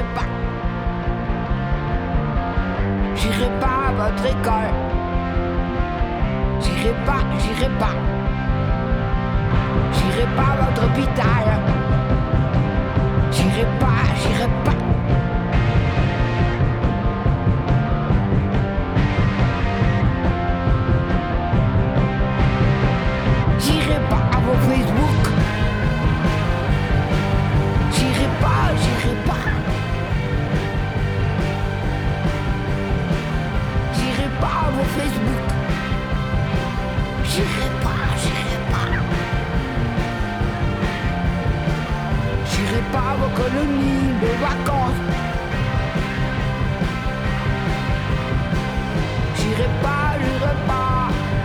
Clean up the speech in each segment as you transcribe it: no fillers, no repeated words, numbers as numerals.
j'irai pas. J'irai pas à votre école. J'irai pas, j'irai pas. J'irai pas à votre hôpital. J'irai pas, j'irai pas. J'irai pas à vos Facebook. J'irai pas, j'irai pas. J'irai pas à vos Facebook. J'irai pas, j'irai pas. J'irai pas à vos colonies de vacances. J'irai pas, j'irai pas.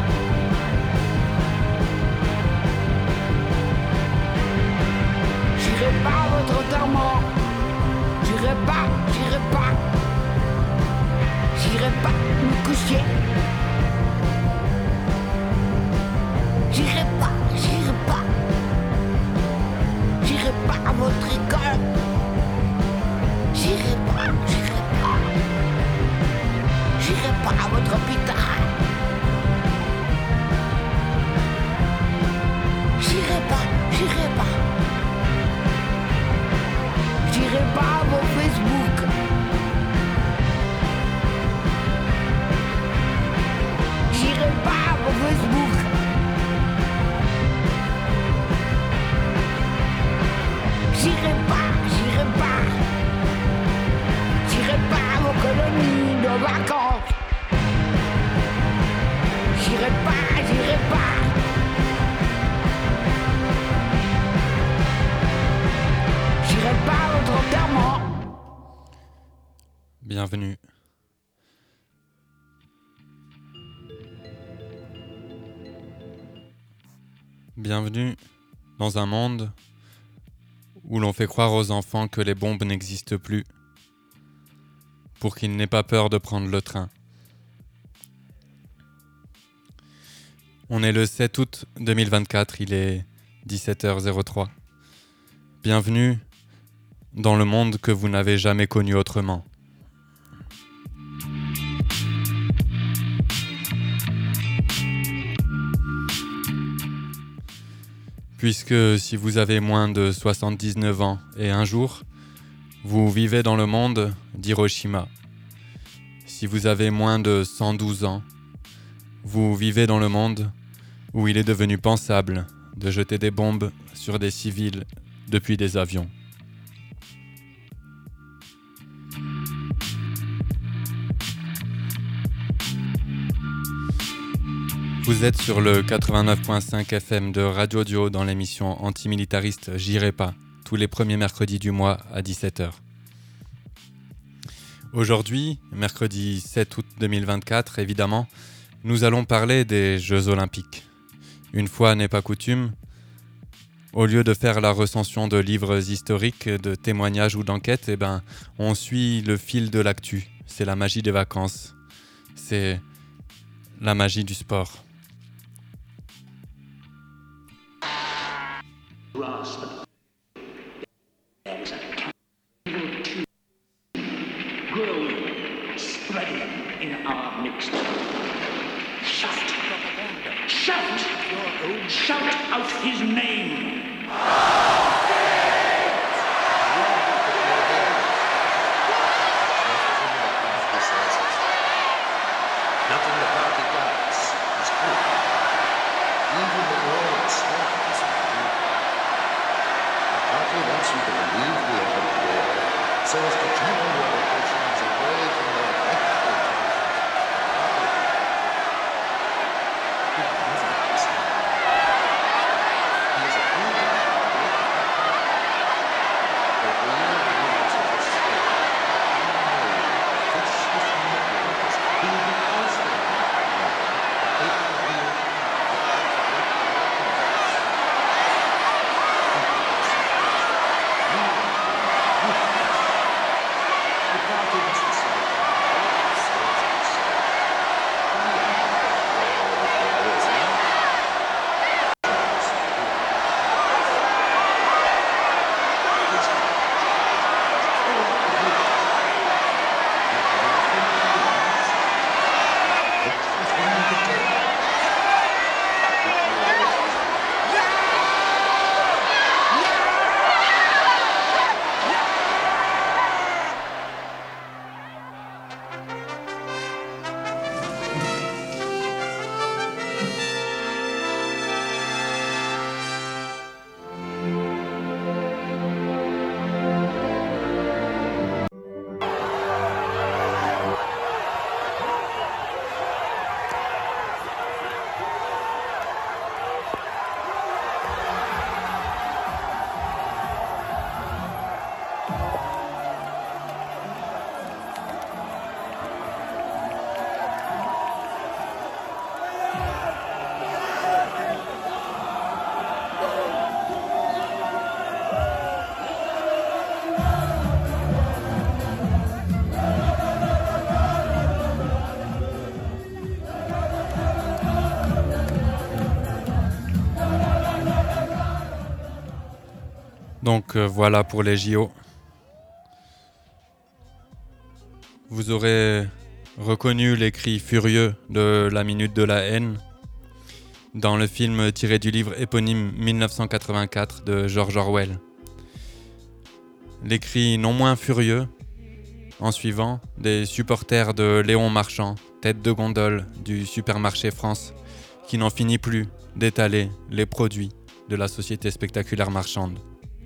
J'irai pas à votre enterrement. J'irai pas, j'irai pas. J'irai pas me coucher. J'irai pas, j'irai pas. J'irai pas à votre école. J'irai pas, j'irai pas. J'irai pas à votre hôpital. J'irai pas, j'irai pas. J'irai pas à vos Facebook. J'irai pas à vos Facebook. J'irai pas, j'irai pas. J'irai pas à vos colonies de vacances. J'irai pas, j'irai pas. J'irai pas à votre enterrement. Bienvenue. Bienvenue dans un monde où l'on fait croire aux enfants que les bombes n'existent plus, pour qu'ils n'aient pas peur de prendre le train. On est le 7 août 2024, il est 17h03. Bienvenue dans le monde que vous n'avez jamais connu autrement. Puisque si vous avez moins de 79 ans et un jour, vous vivez dans le monde d'Hiroshima. Si vous avez moins de 112 ans, vous vivez dans le monde où il est devenu pensable de jeter des bombes sur des civils depuis des avions. Vous êtes sur le 89.5 FM de Radio Dio dans l'émission antimilitariste J'irai pas, tous les premiers mercredis du mois à 17h. Aujourd'hui, mercredi 7 août 2024, évidemment, nous allons parler des Jeux Olympiques. Une fois n'est pas coutume, au lieu de faire la recension de livres historiques, de témoignages ou d'enquêtes, on suit le fil de l'actu. C'est la magie des vacances. C'est la magie du sport. Growing, spreading in our midst. Shout! Shout! Shout out his name! Nothing the party does is good. Even the world itself is good. The party wants you to believe we are at war, so as to channel your emotions away from their vengeful He is a good the real rules of the state. This is the rules. He because they The party must decide. Donc voilà pour les JO. Vous aurez reconnu les cris furieux de la Minute de la haine dans le film tiré du livre éponyme 1984 de George Orwell. Les cris non moins furieux, en suivant, des supporters de Léon Marchand, tête de gondole du supermarché France, qui n'en finit plus d'étaler les produits de la société spectaculaire marchande.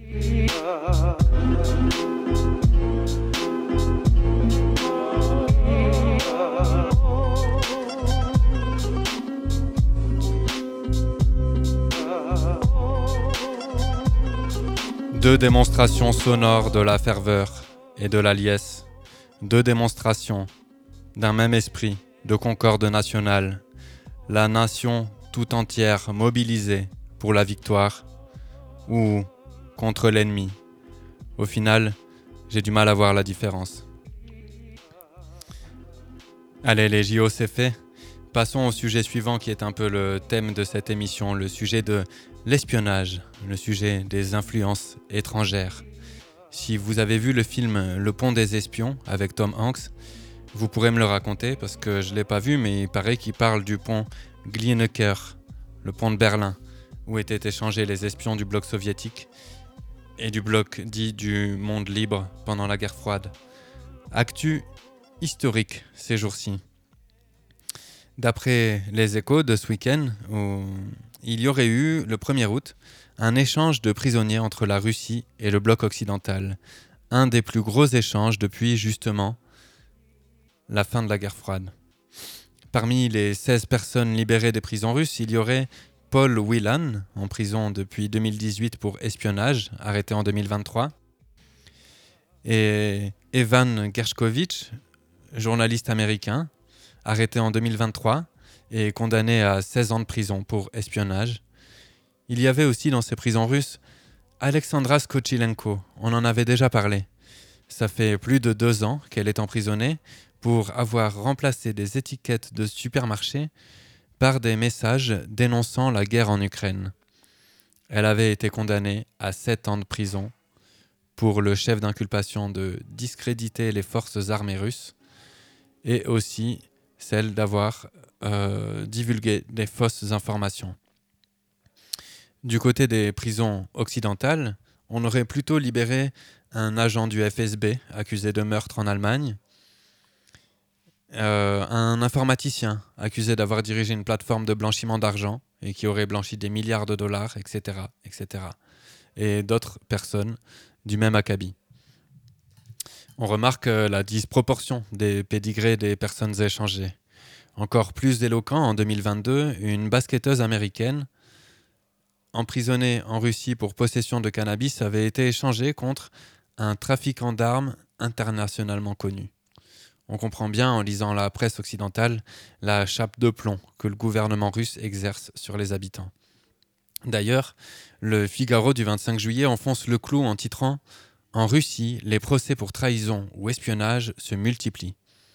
Deux démonstrations sonores de la ferveur et de la liesse, deux démonstrations d'un même esprit de concorde nationale, la nation tout entière mobilisée pour la victoire ou contre l'ennemi. Au final, j'ai du mal à voir la différence. Allez, les JO c'est fait. Passons au sujet suivant qui est un peu le thème de cette émission, le sujet de l'espionnage, le sujet des influences étrangères. Si vous avez vu le film Le Pont des Espions avec Tom Hanks, vous pourrez me le raconter parce que je ne l'ai pas vu, mais il paraît qu'il parle du pont Glienicke, le pont de Berlin, où étaient échangés les espions du bloc soviétique et du bloc dit du monde libre pendant la guerre froide. Actu historique ces jours-ci. D'après les Échos de ce week-end, il y aurait eu, le 1er août, un échange de prisonniers entre la Russie et le bloc occidental. Un des plus gros échanges depuis, justement, la fin de la guerre froide. Parmi les 16 personnes libérées des prisons russes, il y aurait Paul Whelan, en prison depuis 2018 pour espionnage, arrêté en 2023, et Evan Gershkovich, journaliste américain, arrêté en 2023 et condamné à 16 ans de prison pour espionnage. Il y avait aussi dans ces prisons russes Alexandra Skochilenko, on en avait déjà parlé. Ça fait plus de 2 ans qu'elle est emprisonnée pour avoir remplacé des étiquettes de supermarché par des messages dénonçant la guerre en Ukraine. Elle avait été condamnée à 7 ans de prison pour le chef d'inculpation de discréditer les forces armées russes et aussi celle d'avoir divulgué des fausses informations. Du côté des prisons occidentales, on aurait plutôt libéré un agent du FSB accusé de meurtre en Allemagne, un informaticien accusé d'avoir dirigé une plateforme de blanchiment d'argent et qui aurait blanchi des milliards de dollars, etc., etc. Et d'autres personnes du même acabit. On remarque la disproportion des pédigrés des personnes échangées. Encore plus éloquent, en 2022, une basketteuse américaine emprisonnée en Russie pour possession de cannabis avait été échangée contre un trafiquant d'armes internationalement connu. On comprend bien, en lisant la presse occidentale, la chape de plomb que le gouvernement russe exerce sur les habitants. D'ailleurs, le Figaro du 25 juillet enfonce le clou en titrant « En Russie, les procès pour trahison ou espionnage se multiplient ».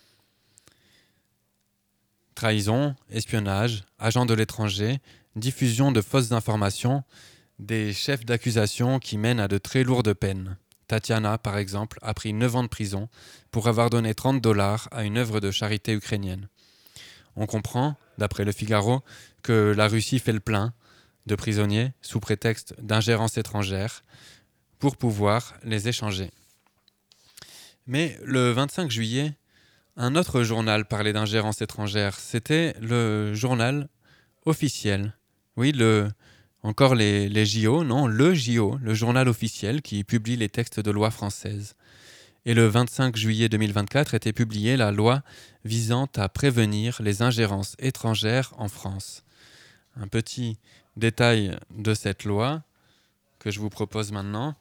Trahison, espionnage, agents de l'étranger, diffusion de fausses informations, des chefs d'accusation qui mènent à de très lourdes peines. Tatiana, par exemple, a pris 9 ans de prison pour avoir donné $30 à une œuvre de charité ukrainienne. On comprend, d'après le Figaro, que la Russie fait le plein de prisonniers sous prétexte d'ingérence étrangère pour pouvoir les échanger. Mais le 25 juillet, un autre journal parlait d'ingérence étrangère. C'était le journal officiel. Oui, encore les JO, non, le JO, le journal officiel qui publie les textes de loi françaises. Et le 25 juillet 2024 était publiée la loi visant à prévenir les ingérences étrangères en France. Un petit détail de cette loi que je vous propose maintenant.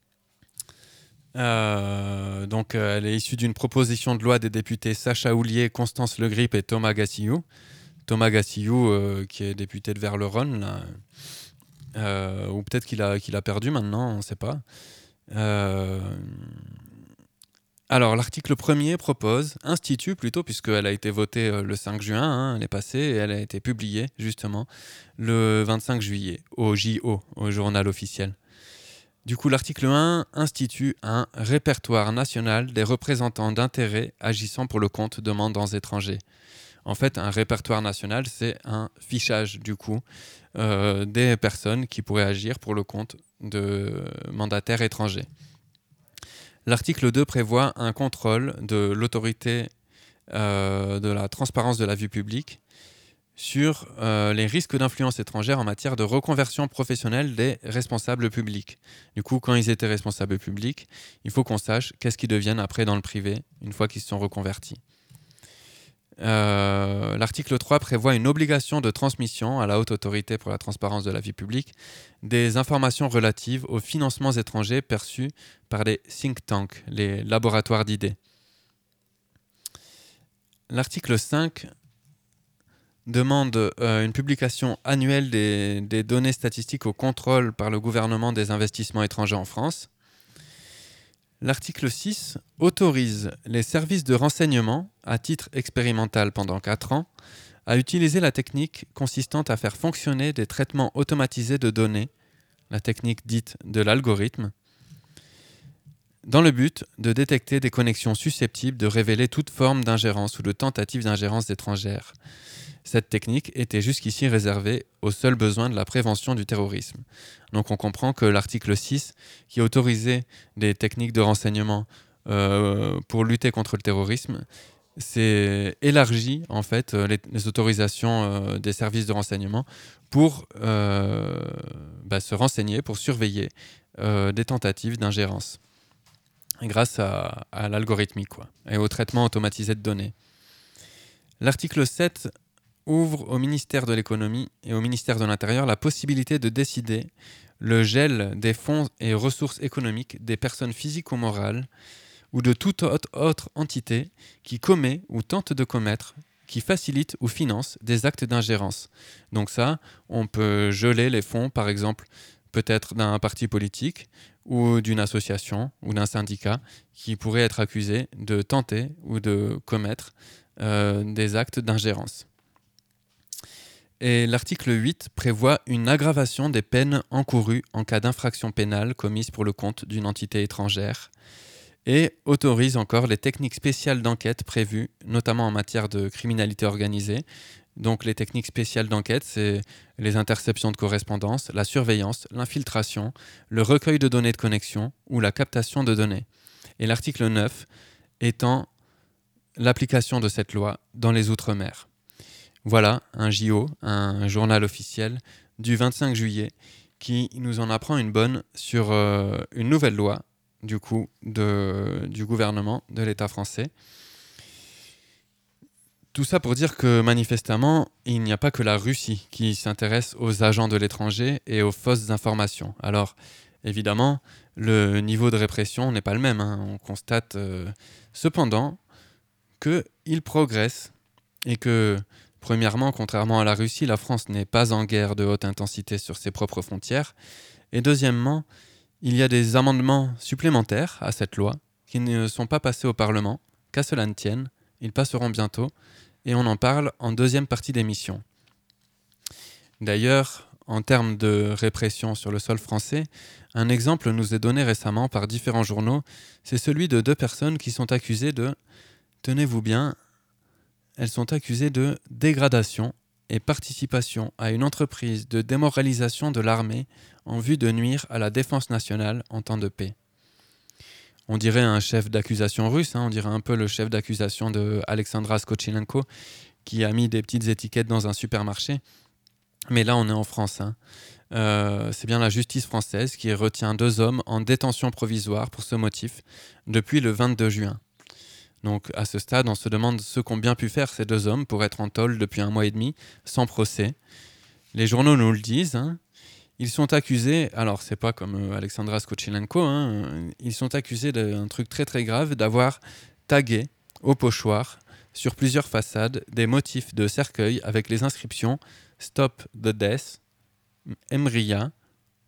Elle est issue d'une proposition de loi des députés Sacha Houlié, Constance Le Grip et Thomas Gassillou. Thomas Gassillou, qui est député de Vers-le-Rhône, là, ou peut-être qu'il a perdu maintenant, on ne sait pas. Alors, l'article 1er institue plutôt, puisqu'elle a été votée le 5 juin, elle est passée, et elle a été publiée, justement, le 25 juillet, au JO, au journal officiel. Du coup, l'article 1 institue un répertoire national des représentants d'intérêts agissant pour le compte de mandants étrangers. En fait, un répertoire national, c'est un fichage, du coup, des personnes qui pourraient agir pour le compte de mandataires étrangers. L'article 2 prévoit un contrôle de l'autorité de la transparence de la vie publique sur les risques d'influence étrangère en matière de reconversion professionnelle des responsables publics. Du coup, quand ils étaient responsables publics, il faut qu'on sache qu'est-ce qu'ils deviennent après dans le privé, une fois qu'ils se sont reconvertis. L'article 3 prévoit une obligation de transmission à la Haute Autorité pour la transparence de la vie publique des informations relatives aux financements étrangers perçus par les think tanks, les laboratoires d'idées. L'article 5 demande une publication annuelle des données statistiques au contrôle par le gouvernement des investissements étrangers en France. L'article 6 autorise les services de renseignement, à titre expérimental pendant 4 ans, à utiliser la technique consistant à faire fonctionner des traitements automatisés de données, la technique dite de l'algorithme, dans le but de détecter des connexions susceptibles de révéler toute forme d'ingérence ou de tentative d'ingérence étrangère. Cette technique était jusqu'ici réservée aux seuls besoins de la prévention du terrorisme. Donc on comprend que l'article 6, qui autorisait des techniques de renseignement pour lutter contre le terrorisme, c'est élargi en fait les autorisations des services de renseignement pour se renseigner, pour surveiller des tentatives d'ingérence grâce à l'algorithmique et au traitement automatisé de données. L'article 7 ouvre au ministère de l'économie et au ministère de l'Intérieur la possibilité de décider le gel des fonds et ressources économiques des personnes physiques ou morales ou de toute autre entité qui commet ou tente de commettre, qui facilite ou finance des actes d'ingérence. Donc ça, on peut geler les fonds, par exemple, peut-être d'un parti politique ou d'une association ou d'un syndicat qui pourrait être accusé de tenter ou de commettre des actes d'ingérence. Et l'article 8 prévoit une aggravation des peines encourues en cas d'infraction pénale commise pour le compte d'une entité étrangère et autorise encore les techniques spéciales d'enquête prévues, notamment en matière de criminalité organisée. Donc les techniques spéciales d'enquête, c'est les interceptions de correspondance, la surveillance, l'infiltration, le recueil de données de connexion ou la captation de données. Et l'article 9 étend l'application de cette loi dans les Outre-mer. Voilà un JO, un journal officiel du 25 juillet qui nous en apprend une bonne sur une nouvelle loi du coup du gouvernement de l'État français. Tout ça pour dire que manifestement, il n'y a pas que la Russie qui s'intéresse aux agents de l'étranger et aux fausses informations. Alors évidemment, le niveau de répression n'est pas le même. On constate cependant qu'il progresse et que premièrement, contrairement à la Russie, la France n'est pas en guerre de haute intensité sur ses propres frontières. Et deuxièmement, il y a des amendements supplémentaires à cette loi qui ne sont pas passés au Parlement. Qu'à cela ne tienne, ils passeront bientôt et on en parle en deuxième partie d'émission. D'ailleurs, en termes de répression sur le sol français, un exemple nous est donné récemment par différents journaux. C'est celui de 2 personnes qui sont accusées de, tenez-vous bien, elles sont accusées de dégradation et participation à une entreprise de démoralisation de l'armée en vue de nuire à la défense nationale en temps de paix. On dirait un chef d'accusation russe, on dirait un peu le chef d'accusation de Alexandra Skotchenko qui a mis des petites étiquettes dans un supermarché. Mais là, on est en France. C'est bien la justice française qui retient 2 hommes en détention provisoire pour ce motif depuis le 22 juin. Donc à ce stade, on se demande ce qu'ont bien pu faire ces 2 hommes pour être en tôle depuis 1 mois et demi, sans procès. Les journaux nous le disent. Ils sont accusés, alors c'est pas comme Alexandra Skotchenko, ils sont accusés d'un truc très très grave, d'avoir tagué au pochoir, sur plusieurs façades, des motifs de cercueil avec les inscriptions « Stop the Death »,« Emria »,« Ukraine ».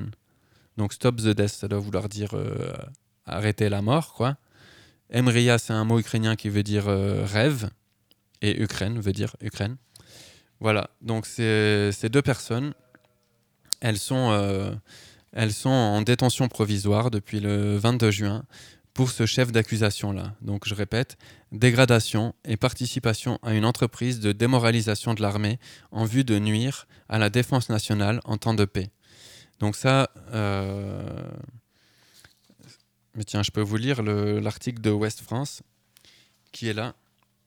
Donc « Stop the Death », ça doit vouloir dire arrêter la mort, quoi. Emria, c'est un mot ukrainien qui veut dire rêve, et Ukraine veut dire Ukraine. Voilà, donc ces 2 personnes, elles sont elles sont en détention provisoire depuis le 22 juin pour ce chef d'accusation-là. Donc je répète, dégradation et participation à une entreprise de démoralisation de l'armée en vue de nuire à la défense nationale en temps de paix. Donc ça, mais tiens, je peux vous lire l'article de Ouest France qui est là.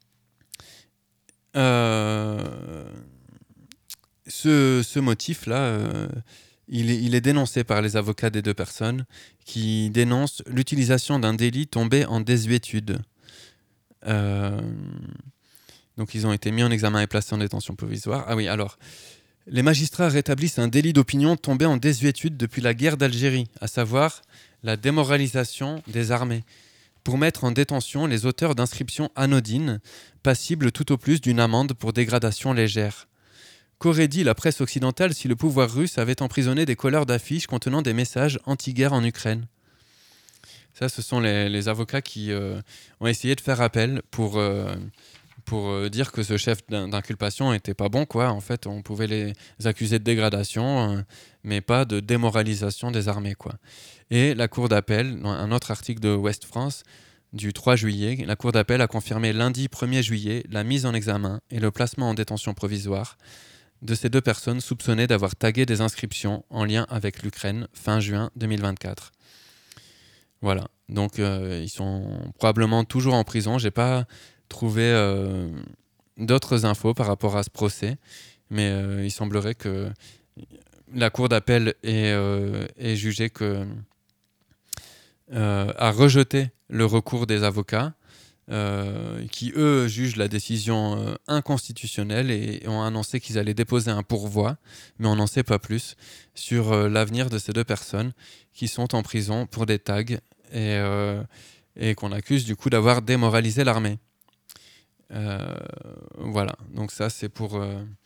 Ce motif-là, il est dénoncé par les avocats des deux personnes qui dénoncent l'utilisation d'un délit tombé en désuétude. Donc ils ont été mis en examen et placés en détention provisoire. Ah oui, alors, les magistrats rétablissent un délit d'opinion tombé en désuétude depuis la guerre d'Algérie, à savoir la démoralisation des armées, pour mettre en détention les auteurs d'inscriptions anodines, passibles tout au plus d'une amende pour dégradation légère. Qu'aurait dit la presse occidentale si le pouvoir russe avait emprisonné des colleurs d'affiches contenant des messages anti-guerre en Ukraine ? Ça, ce sont les avocats qui ont essayé de faire appel pour dire que ce chef d'inculpation n'était pas bon, quoi. En fait, on pouvait les accuser de dégradation, mais pas de démoralisation des armées, quoi. Et la Cour d'appel, dans un autre article de Ouest France, du 3 juillet, la Cour d'appel a confirmé lundi 1er juillet la mise en examen et le placement en détention provisoire de ces deux personnes soupçonnées d'avoir tagué des inscriptions en lien avec l'Ukraine fin juin 2024. Voilà, donc ils sont probablement toujours en prison. J'ai pas trouvé d'autres infos par rapport à ce procès, mais il semblerait que la Cour d'appel ait jugé que a rejeté le recours des avocats qui, eux, jugent la décision inconstitutionnelle et ont annoncé qu'ils allaient déposer un pourvoi, mais on n'en sait pas plus sur l'avenir de ces deux personnes qui sont en prison pour des tags et qu'on accuse du coup d'avoir démoralisé l'armée. Voilà, donc ça c'est pour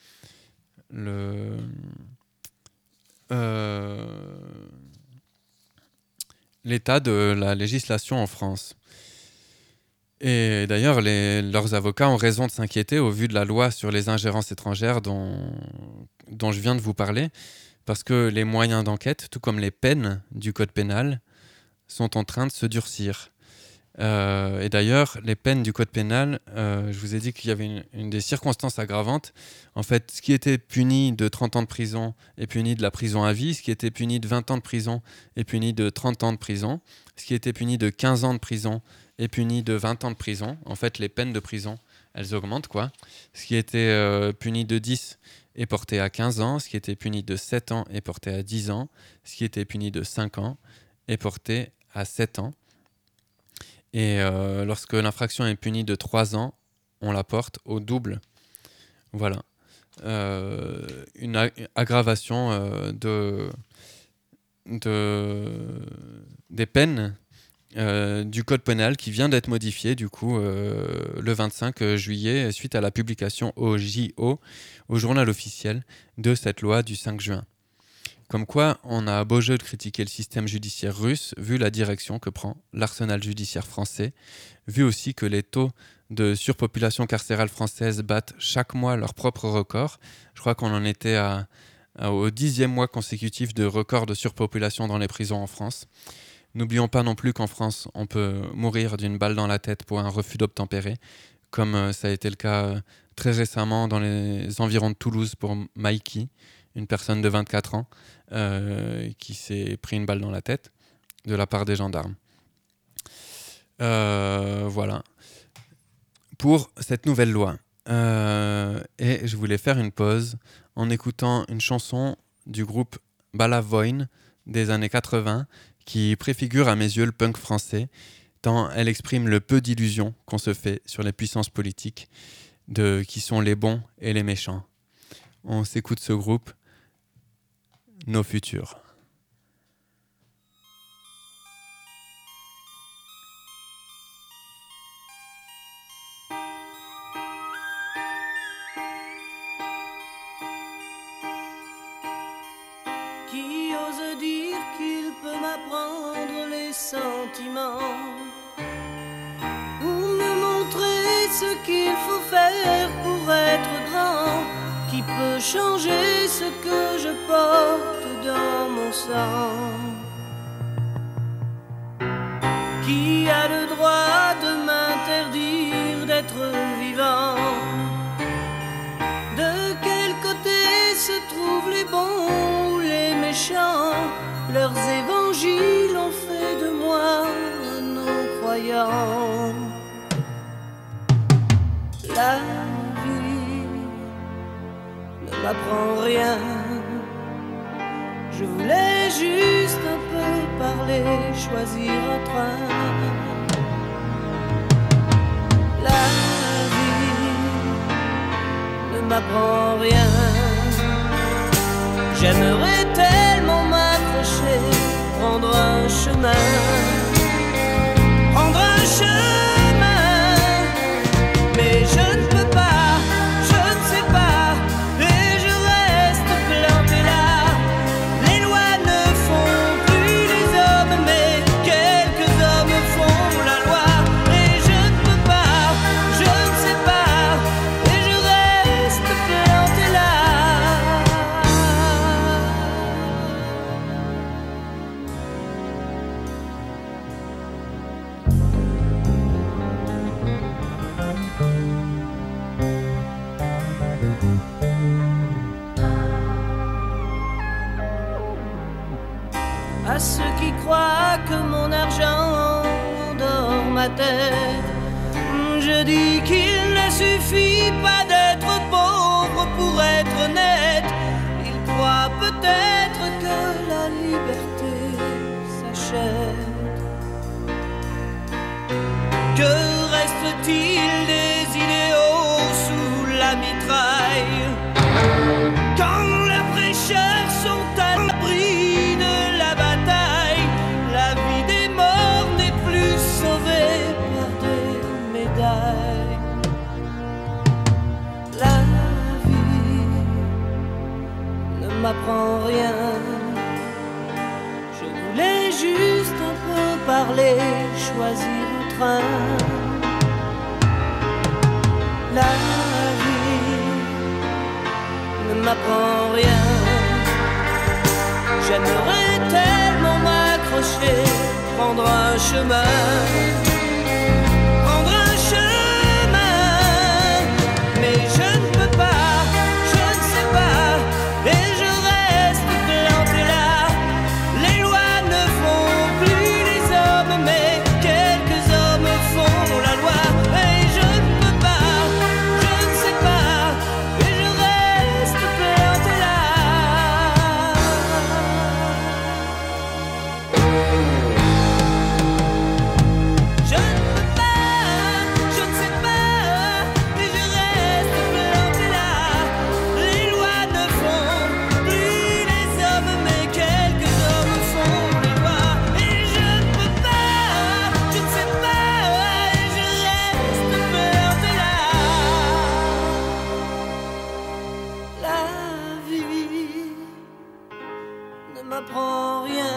l'état de la législation en France. Et d'ailleurs, leurs avocats ont raison de s'inquiéter au vu de la loi sur les ingérences étrangères dont je viens de vous parler, parce que les moyens d'enquête, tout comme les peines du code pénal, sont en train de se durcir. Et d'ailleurs, les peines du code pénal, je vous ai dit qu'il y avait une des circonstances aggravantes. En fait, ce qui était puni de 30 ans de prison est puni de la prison à vie, ce qui était puni de 20 ans de prison est puni de 30 ans de prison, ce qui était puni de 15 ans de prison est puni de 20 ans de prison. En fait, les peines de prison, elles augmentent, quoi. Ce qui était puni de 10 est porté à 15 ans, ce qui était puni de 7 ans est porté à 10 ans, ce qui était puni de 5 ans est porté à 7 ans. Et lorsque l'infraction est punie de 3 ans, on la porte au double. Voilà. Une aggravation des peines du code pénal qui vient d'être modifié du coup le 25 juillet suite à la publication au JO, au journal officiel, de cette loi du 5 juin. Comme quoi, on a beau jeu de critiquer le système judiciaire russe, vu la direction que prend l'arsenal judiciaire français, vu aussi que les taux de surpopulation carcérale française battent chaque mois leur propre record. Je crois qu'on en était au 10e mois consécutif de record de surpopulation dans les prisons en France. N'oublions pas non plus qu'en France, on peut mourir d'une balle dans la tête pour un refus d'obtempérer, comme ça a été le cas très récemment dans les environs de Toulouse pour Mikey, une personne de 24 ans qui s'est pris une balle dans la tête de la part des gendarmes. Voilà. Pour cette nouvelle loi. Et je voulais faire une pause en écoutant une chanson du groupe Balavoine des années 80 qui préfigure à mes yeux le punk français, tant elle exprime le peu d'illusions qu'on se fait sur les puissances politiques qui sont les bons et les méchants. On s'écoute ce groupe, Nos Futurs. Qui ose dire qu'il peut m'apprendre les sentiments ou me montrer ce qu'il faut faire pour être grand? Qui Qui peut changer ce que je porte dans mon sang? Qui a le droit de m'interdire d'être vivant? De quel côté se trouvent les bons ou les méchants? Leurs évangiles ont fait de moi un non-croyant. La vie ne m'apprend rien. Je voulais juste un peu parler, choisir un train. La vie ne m'apprend rien. J'aimerais tellement m'accrocher, prendre un chemin. Prendre un chemin, mais je ne peux pas, je ne sais pas, et je reste planté là. Les lois ne font plus les hommes, mais quelques hommes font la loi. Et je ne peux pas, je ne sais pas, et je reste planté là. À ceux qui croient que mon argent endort ma tête, je dis qu'il ne suffit pas d'être pauvre pour être honnête. Ils croient peut-être que la liberté s'achète. Que reste-t-il des idéaux sous la mitraille? Quand les prêcheurs sont à l'abri de la bataille, la vie des morts n'est plus sauvée par des médailles. La vie ne m'apprend rien. Je voulais juste un peu parler, choisir un train. La vie ne m'apprend rien. J'aimerais tellement m'accrocher, prendre un chemin. Prendre un chemin, mais je ne peux pas, je ne sais pas, et je reste planté là. Les lois ne font plus les hommes, mais quelques hommes font la loi. Et je ne peux pas, je ne sais pas, et je reste planté là. Je ne peux pas, je ne sais pas, et je reste planté là. Les lois ne font plus les hommes, mais quelques hommes font les lois. Et je ne peux pas, je ne sais pas, et je reste planté là. La vie ne m'apprend rien.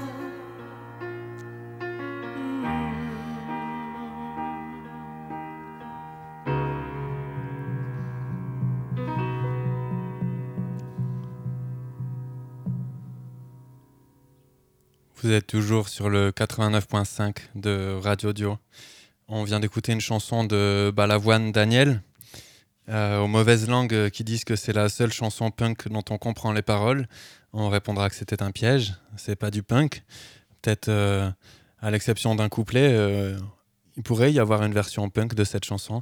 Vous êtes toujours sur le 89.5 de Radio Dio. On vient d'écouter une chanson de Balavoine Daniel, aux mauvaises langues qui disent que c'est la seule chanson punk dont on comprend les paroles. On répondra que c'était un piège, c'est pas du punk. Peut-être, à l'exception d'un couplet, il pourrait y avoir une version punk de cette chanson.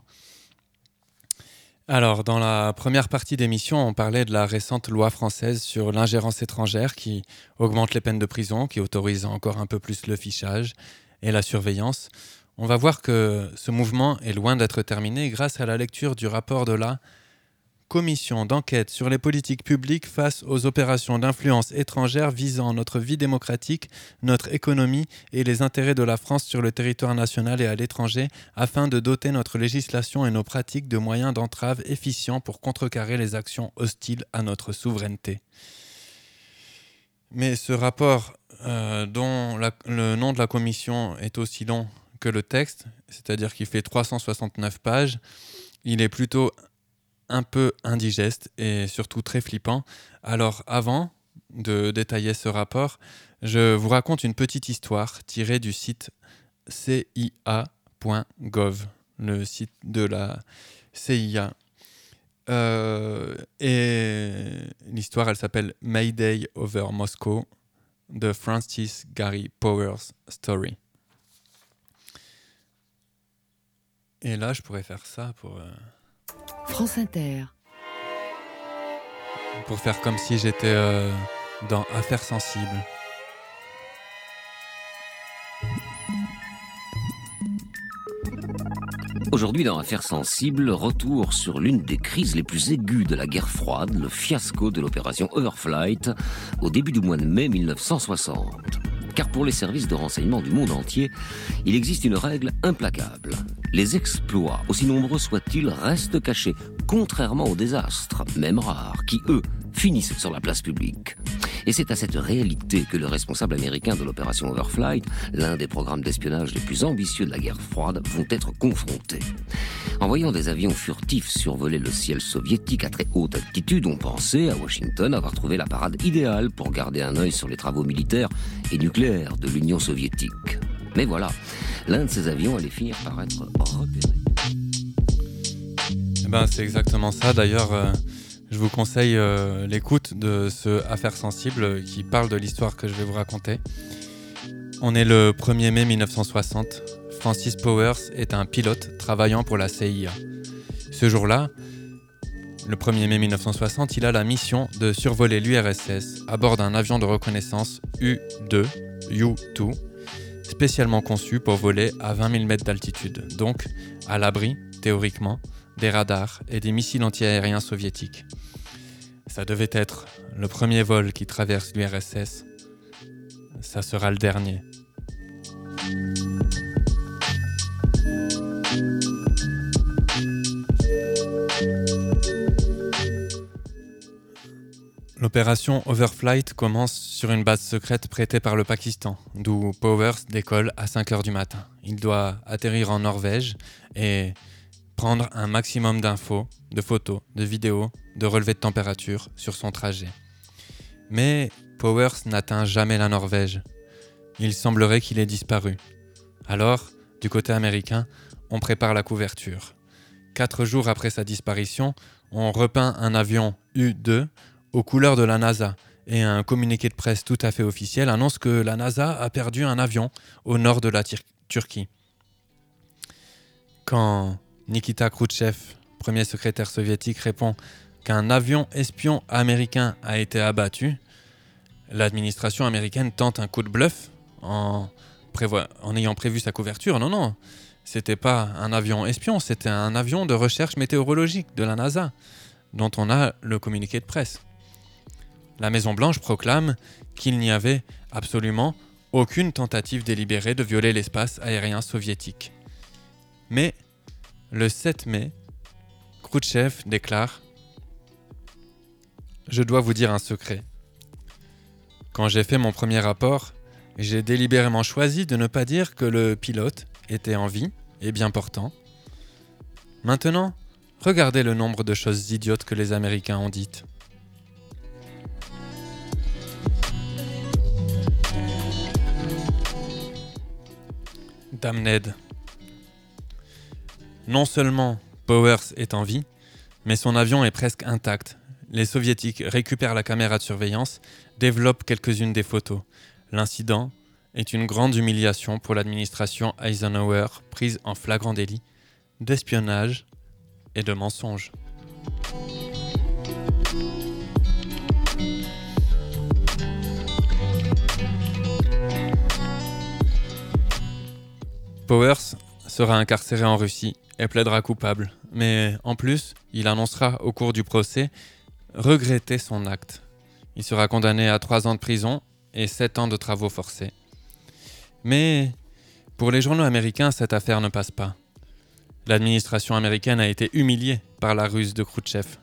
Alors, dans la première partie d'émission, on parlait de la récente loi française sur l'ingérence étrangère qui augmente les peines de prison, qui autorise encore un peu plus le fichage et la surveillance. On va voir que ce mouvement est loin d'être terminé grâce à la lecture du rapport de la Commission d'enquête sur les politiques publiques face aux opérations d'influence étrangère visant notre vie démocratique, notre économie et les intérêts de la France sur le territoire national et à l'étranger, afin de doter notre législation et nos pratiques de moyens d'entrave efficients pour contrecarrer les actions hostiles à notre souveraineté. Mais ce rapport, dont le nom de la commission est aussi long que le texte, c'est-à-dire qu'il fait 369 pages, il est plutôt un peu indigeste et surtout très flippant. Alors avant de détailler ce rapport, je vous raconte une petite histoire tirée du site CIA.gov, le site de la CIA. Et l'histoire, elle s'appelle Mayday over Moscow, de Francis Gary Powers Story. Et là, je pourrais faire ça pour France Inter. faire comme si j'étais dans Affaires sensibles. Aujourd'hui, dans Affaires sensibles, retour sur l'une des crises les plus aiguës de la guerre froide, le fiasco de l'opération Overflight au début du mois de mai 1960. Car pour les services de renseignement du monde entier, il existe une règle implacable. Les exploits, aussi nombreux soient-ils, restent cachés, contrairement aux désastres, même rares, qui, eux, finissent sur la place publique. Et c'est à cette réalité que le responsable américain de l'opération Overflight, l'un des programmes d'espionnage les plus ambitieux de la guerre froide, vont être confrontés. En voyant des avions furtifs survoler le ciel soviétique à très haute altitude, on pensait, à Washington, avoir trouvé la parade idéale pour garder un œil sur les travaux militaires et nucléaires de l'Union soviétique. Mais voilà, l'un de ces avions allait finir par être repéré. C'est exactement ça. D'ailleurs, je vous conseille l'écoute de ce Affaires sensibles qui parle de l'histoire que je vais vous raconter. On est le 1er mai 1960. Francis Powers est un pilote travaillant pour la CIA. Ce jour-là, le 1er mai 1960, il a la mission de survoler l'URSS à bord d'un avion de reconnaissance U-2, spécialement conçu pour voler à 20 000 mètres d'altitude, donc à l'abri, théoriquement, des radars et des missiles anti-aériens soviétiques. Ça devait être le premier vol qui traverse l'URSS. Ça sera le dernier. L'opération Overflight commence sur une base secrète prêtée par le Pakistan, d'où Powers décolle à 5h du matin. Il doit atterrir en Norvège et prendre un maximum d'infos, de photos, de vidéos, de relevés de température sur son trajet. Mais Powers n'atteint jamais la Norvège. Il semblerait qu'il ait disparu. Alors, du côté américain, on prépare la couverture. 4 jours après sa disparition, on repeint un avion U-2 aux couleurs de la NASA et un communiqué de presse tout à fait officiel annonce que la NASA a perdu un avion au nord de la Turquie. Quand Nikita Khrouchtchev, premier secrétaire soviétique, répond qu'un avion espion américain a été abattu, l'administration américaine tente un coup de bluff en ayant prévu sa couverture. Non, c'était pas un avion espion, c'était un avion de recherche météorologique de la NASA, dont on a le communiqué de presse. La Maison-Blanche proclame qu'il n'y avait absolument aucune tentative délibérée de violer l'espace aérien soviétique. Mais le 7 mai, Khrouchtchev déclare « Je dois vous dire un secret. Quand j'ai fait mon premier rapport, j'ai délibérément choisi de ne pas dire que le pilote était en vie et bien portant. Maintenant, regardez le nombre de choses idiotes que les Américains ont dites. » Damned. Non seulement Powers est en vie, mais son avion est presque intact. Les soviétiques récupèrent la caméra de surveillance, développent quelques-unes des photos. L'incident est une grande humiliation pour l'administration Eisenhower, prise en flagrant délit d'espionnage et de mensonge. Powers sera incarcéré en Russie et plaidera coupable, mais en plus, il annoncera au cours du procès regretter son acte. Il sera condamné à 3 ans de prison et 7 ans de travaux forcés. Mais pour les journaux américains, cette affaire ne passe pas. L'administration américaine a été humiliée par la ruse de Khrouchtchev.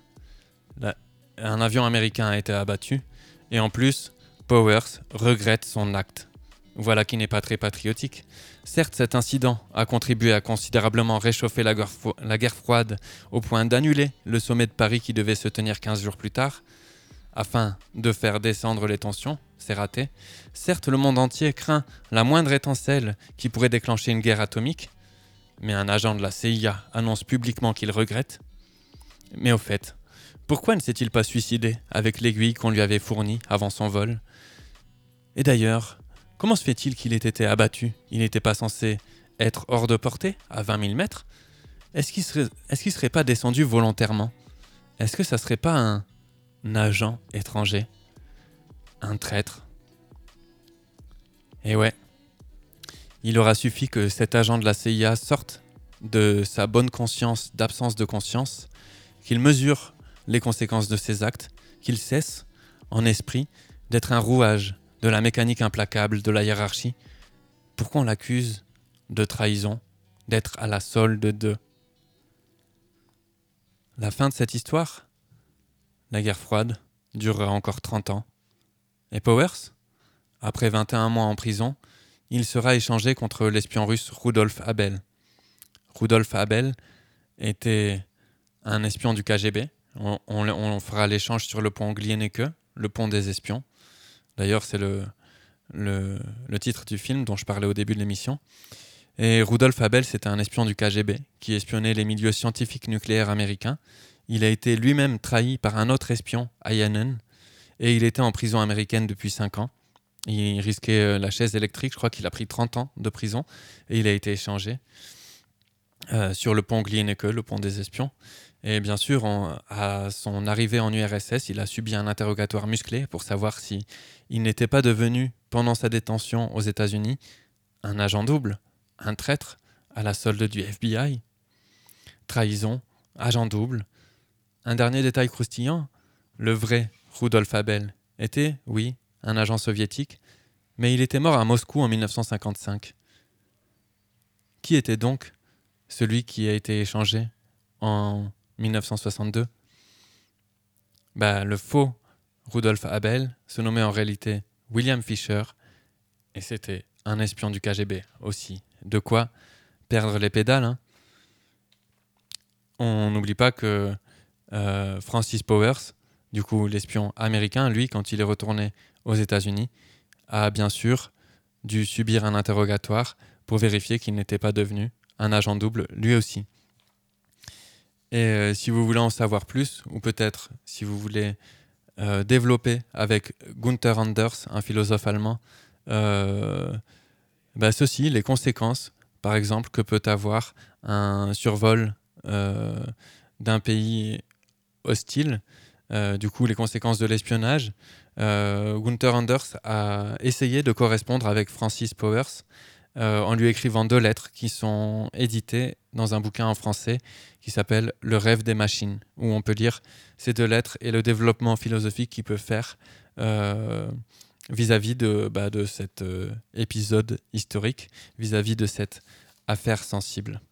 Un avion américain a été abattu et en plus, Powers regrette son acte. Voilà qui n'est pas très patriotique. Certes, cet incident a contribué à considérablement réchauffer la guerre froide au point d'annuler le sommet de Paris qui devait se tenir 15 jours plus tard, afin de faire descendre les tensions. C'est raté. Certes, le monde entier craint la moindre étincelle qui pourrait déclencher une guerre atomique, mais un agent de la CIA annonce publiquement qu'il regrette. Mais au fait, pourquoi ne s'est-il pas suicidé avec l'aiguille qu'on lui avait fournie avant son vol ? Et d'ailleurs, comment se fait-il qu'il ait été abattu ? Il n'était pas censé être hors de portée, à 20 000 mètres ? Est-ce qu'il serait pas descendu volontairement ? Est-ce que ça serait pas un agent étranger ? Un traître ? Et ouais, il aura suffi que cet agent de la CIA sorte de sa bonne conscience d'absence de conscience, qu'il mesure les conséquences de ses actes, qu'il cesse, en esprit, d'être un rouage de la mécanique implacable de la hiérarchie. Pourquoi on l'accuse de trahison, d'être à la solde de... La fin de cette histoire ? La guerre froide durera encore 30 ans. Et Powers ? Après 21 mois en prison, il sera échangé contre l'espion russe Rudolf Abel. Rudolf Abel était un espion du KGB. On fera l'échange sur le pont Glienecke, le pont des espions. D'ailleurs, c'est le titre du film dont je parlais au début de l'émission. Et Rudolf Abel, c'était un espion du KGB qui espionnait les milieux scientifiques nucléaires américains. Il a été lui-même trahi par un autre espion, Ayanen, et il était en prison américaine depuis 5 ans. Il risquait la chaise électrique, je crois qu'il a pris 30 ans de prison, et il a été échangé sur le pont Glienecke, le pont des espions. Et bien sûr, à son arrivée en URSS, il a subi un interrogatoire musclé pour savoir si il n'était pas devenu, pendant sa détention aux États-Unis, un agent double, un traître à la solde du FBI. Trahison, agent double. Un dernier détail croustillant, le vrai Rudolf Abel était, oui, un agent soviétique, mais il était mort à Moscou en 1955. Qui était donc celui qui a été échangé en 1962 ? Le faux Rudolf Abel se nommait en réalité William Fisher, et c'était un espion du KGB aussi. De quoi perdre les pédales, hein. On n'oublie pas que Francis Powers, du coup l'espion américain, lui, quand il est retourné aux États-Unis, a bien sûr dû subir un interrogatoire pour vérifier qu'il n'était pas devenu un agent double lui aussi. Et si vous voulez en savoir plus, ou peut-être si vous voulez développer avec Gunther Anders, un philosophe allemand, ceci, les conséquences, par exemple, que peut avoir un survol d'un pays hostile, du coup les conséquences de l'espionnage. Gunther Anders a essayé de correspondre avec Francis Powers en lui écrivant 2 lettres qui sont éditées dans un bouquin en français qui s'appelle « Le rêve des machines », où on peut lire ces 2 lettres et le développement philosophique qu'il peut faire vis-à-vis de cet épisode historique, vis-à-vis de cette affaire sensible.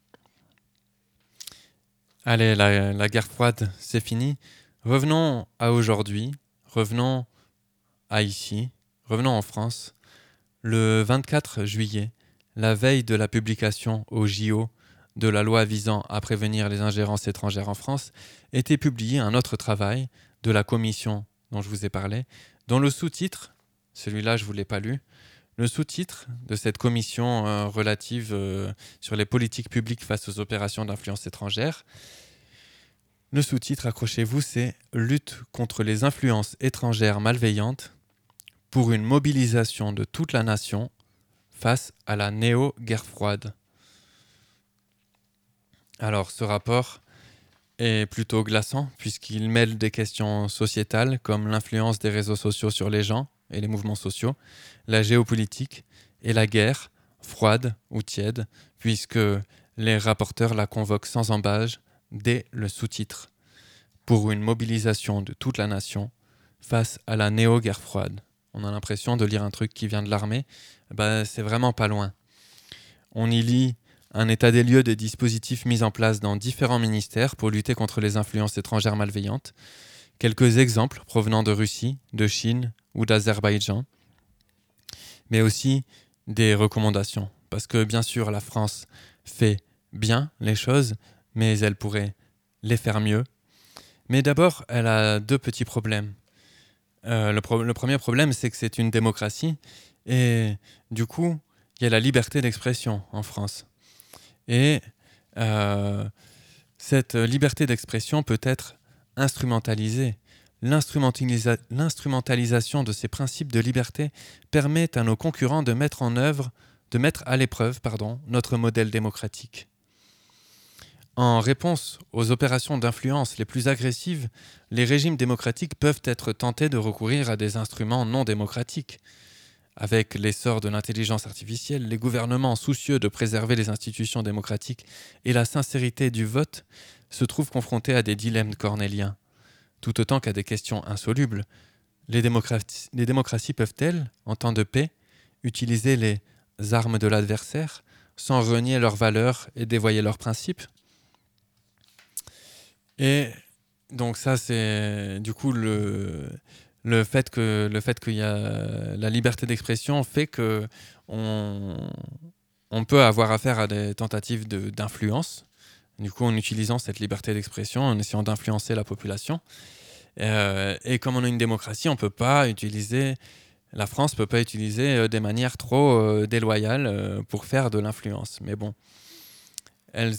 Allez, la guerre froide, c'est fini. Revenons à aujourd'hui, revenons à ici, revenons en France. Le 24 juillet, la veille de la publication au JO de la loi visant à prévenir les ingérences étrangères en France, était publié un autre travail de la commission dont je vous ai parlé, dont le sous-titre, celui-là je ne vous l'ai pas lu, le sous-titre de cette commission relative sur les politiques publiques face aux opérations d'influence étrangère, le sous-titre, accrochez-vous, c'est « Lutte contre les influences étrangères malveillantes pour une mobilisation de toute la nation face à la néo-guerre froide ». Alors, ce rapport est plutôt glaçant puisqu'il mêle des questions sociétales comme l'influence des réseaux sociaux sur les gens et les mouvements sociaux, la géopolitique et la guerre, froide ou tiède, puisque les rapporteurs la convoquent sans embâche dès le sous-titre, pour une mobilisation de toute la nation face à la néo-guerre froide. On a l'impression de lire un truc qui vient de l'armée, c'est vraiment pas loin. On y lit un état des lieux des dispositifs mis en place dans différents ministères pour lutter contre les influences étrangères malveillantes, quelques exemples provenant de Russie, de Chine ou d'Azerbaïdjan, mais aussi des recommandations. Parce que bien sûr, la France fait bien les choses, mais elle pourrait les faire mieux. Mais d'abord, elle a 2 petits problèmes. Le premier problème, c'est que c'est une démocratie et du coup, il y a la liberté d'expression en France. Et cette liberté d'expression peut être instrumentalisée. L'instrumentalisation de ces principes de liberté permet à nos concurrents de mettre à l'épreuve, notre modèle démocratique. En réponse aux opérations d'influence les plus agressives, les régimes démocratiques peuvent être tentés de recourir à des instruments non démocratiques. Avec l'essor de l'intelligence artificielle, les gouvernements soucieux de préserver les institutions démocratiques et la sincérité du vote se trouvent confrontés à des dilemmes cornéliens. Tout autant qu'à des questions insolubles, les démocraties peuvent-elles, en temps de paix, utiliser les armes de l'adversaire sans renier leurs valeurs et dévoyer leurs principes ? Et donc ça, c'est du coup le fait qu'il y a la liberté d'expression fait que on peut avoir affaire à des tentatives d'influence. Du coup, en utilisant cette liberté d'expression, en essayant d'influencer la population. Et comme on a une démocratie, la France ne peut pas utiliser des manières trop déloyales pour faire de l'influence. Mais bon, elle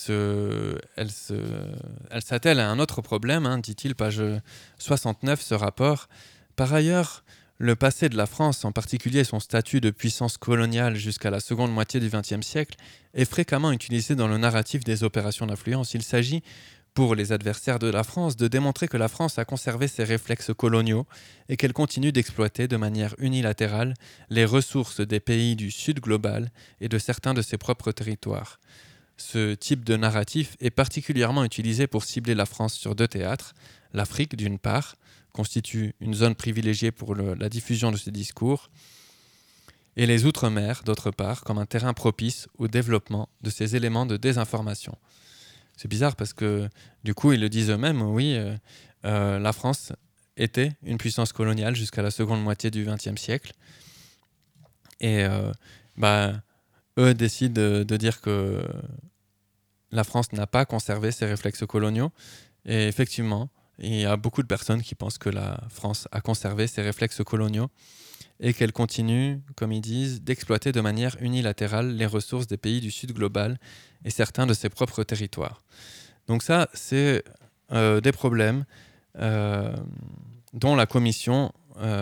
s'attelle à un autre problème, dit-il, page 69, ce rapport. Par ailleurs, le passé de la France, en particulier son statut de puissance coloniale jusqu'à la seconde moitié du XXe siècle, est fréquemment utilisé dans le narratif des opérations d'influence. Il s'agit, pour les adversaires de la France, de démontrer que la France a conservé ses réflexes coloniaux et qu'elle continue d'exploiter de manière unilatérale les ressources des pays du Sud global et de certains de ses propres territoires. Ce type de narratif est particulièrement utilisé pour cibler la France sur 2 théâtres. L'Afrique, d'une part, constitue une zone privilégiée pour la diffusion de ces discours, et les Outre-mer, d'autre part, comme un terrain propice au développement de ces éléments de désinformation. C'est bizarre parce que, du coup, ils le disent eux-mêmes, oui, la France était une puissance coloniale jusqu'à la seconde moitié du XXe siècle. Et eux décident de dire que la France n'a pas conservé ses réflexes coloniaux. Et effectivement, il y a beaucoup de personnes qui pensent que la France a conservé ses réflexes coloniaux et qu'elle continue, comme ils disent, d'exploiter de manière unilatérale les ressources des pays du Sud global et certains de ses propres territoires. Donc ça, c'est des problèmes dont la Commission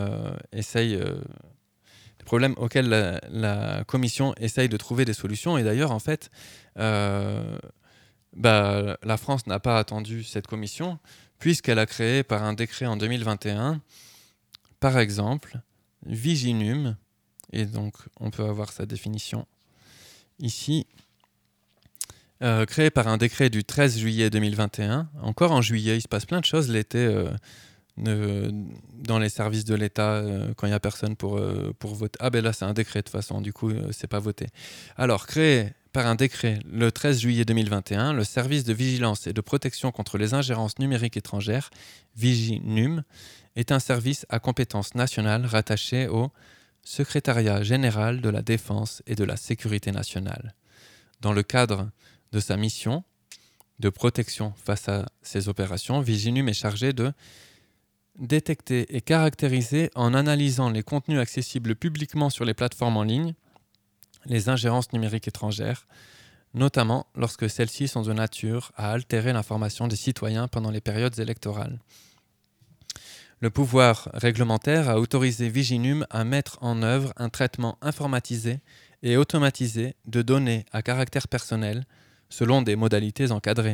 des problèmes auxquels la Commission essaye de trouver des solutions. Et d'ailleurs, en fait, la France n'a pas attendu cette commission, puisqu'elle a créé par un décret en 2021, par exemple, Viginum, et donc on peut avoir sa définition ici, créé par un décret du 13 juillet 2021. Encore en juillet, il se passe plein de choses l'été dans les services de l'État quand il n'y a personne pour voter. Ah ben là, c'est un décret de toute façon, du coup, c'est pas voté. Alors, créé par un décret le 13 juillet 2021, le service de vigilance et de protection contre les ingérences numériques étrangères, Viginum, est un service à compétence nationale rattaché au Secrétariat général de la Défense et de la Sécurité nationale. Dans le cadre de sa mission de protection face à ces opérations, Viginum est chargé de détecter et caractériser, en analysant les contenus accessibles publiquement sur les plateformes en ligne, les ingérences numériques étrangères, notamment lorsque celles-ci sont de nature à altérer l'information des citoyens pendant les périodes électorales. Le pouvoir réglementaire a autorisé Viginum à mettre en œuvre un traitement informatisé et automatisé de données à caractère personnel selon des modalités encadrées.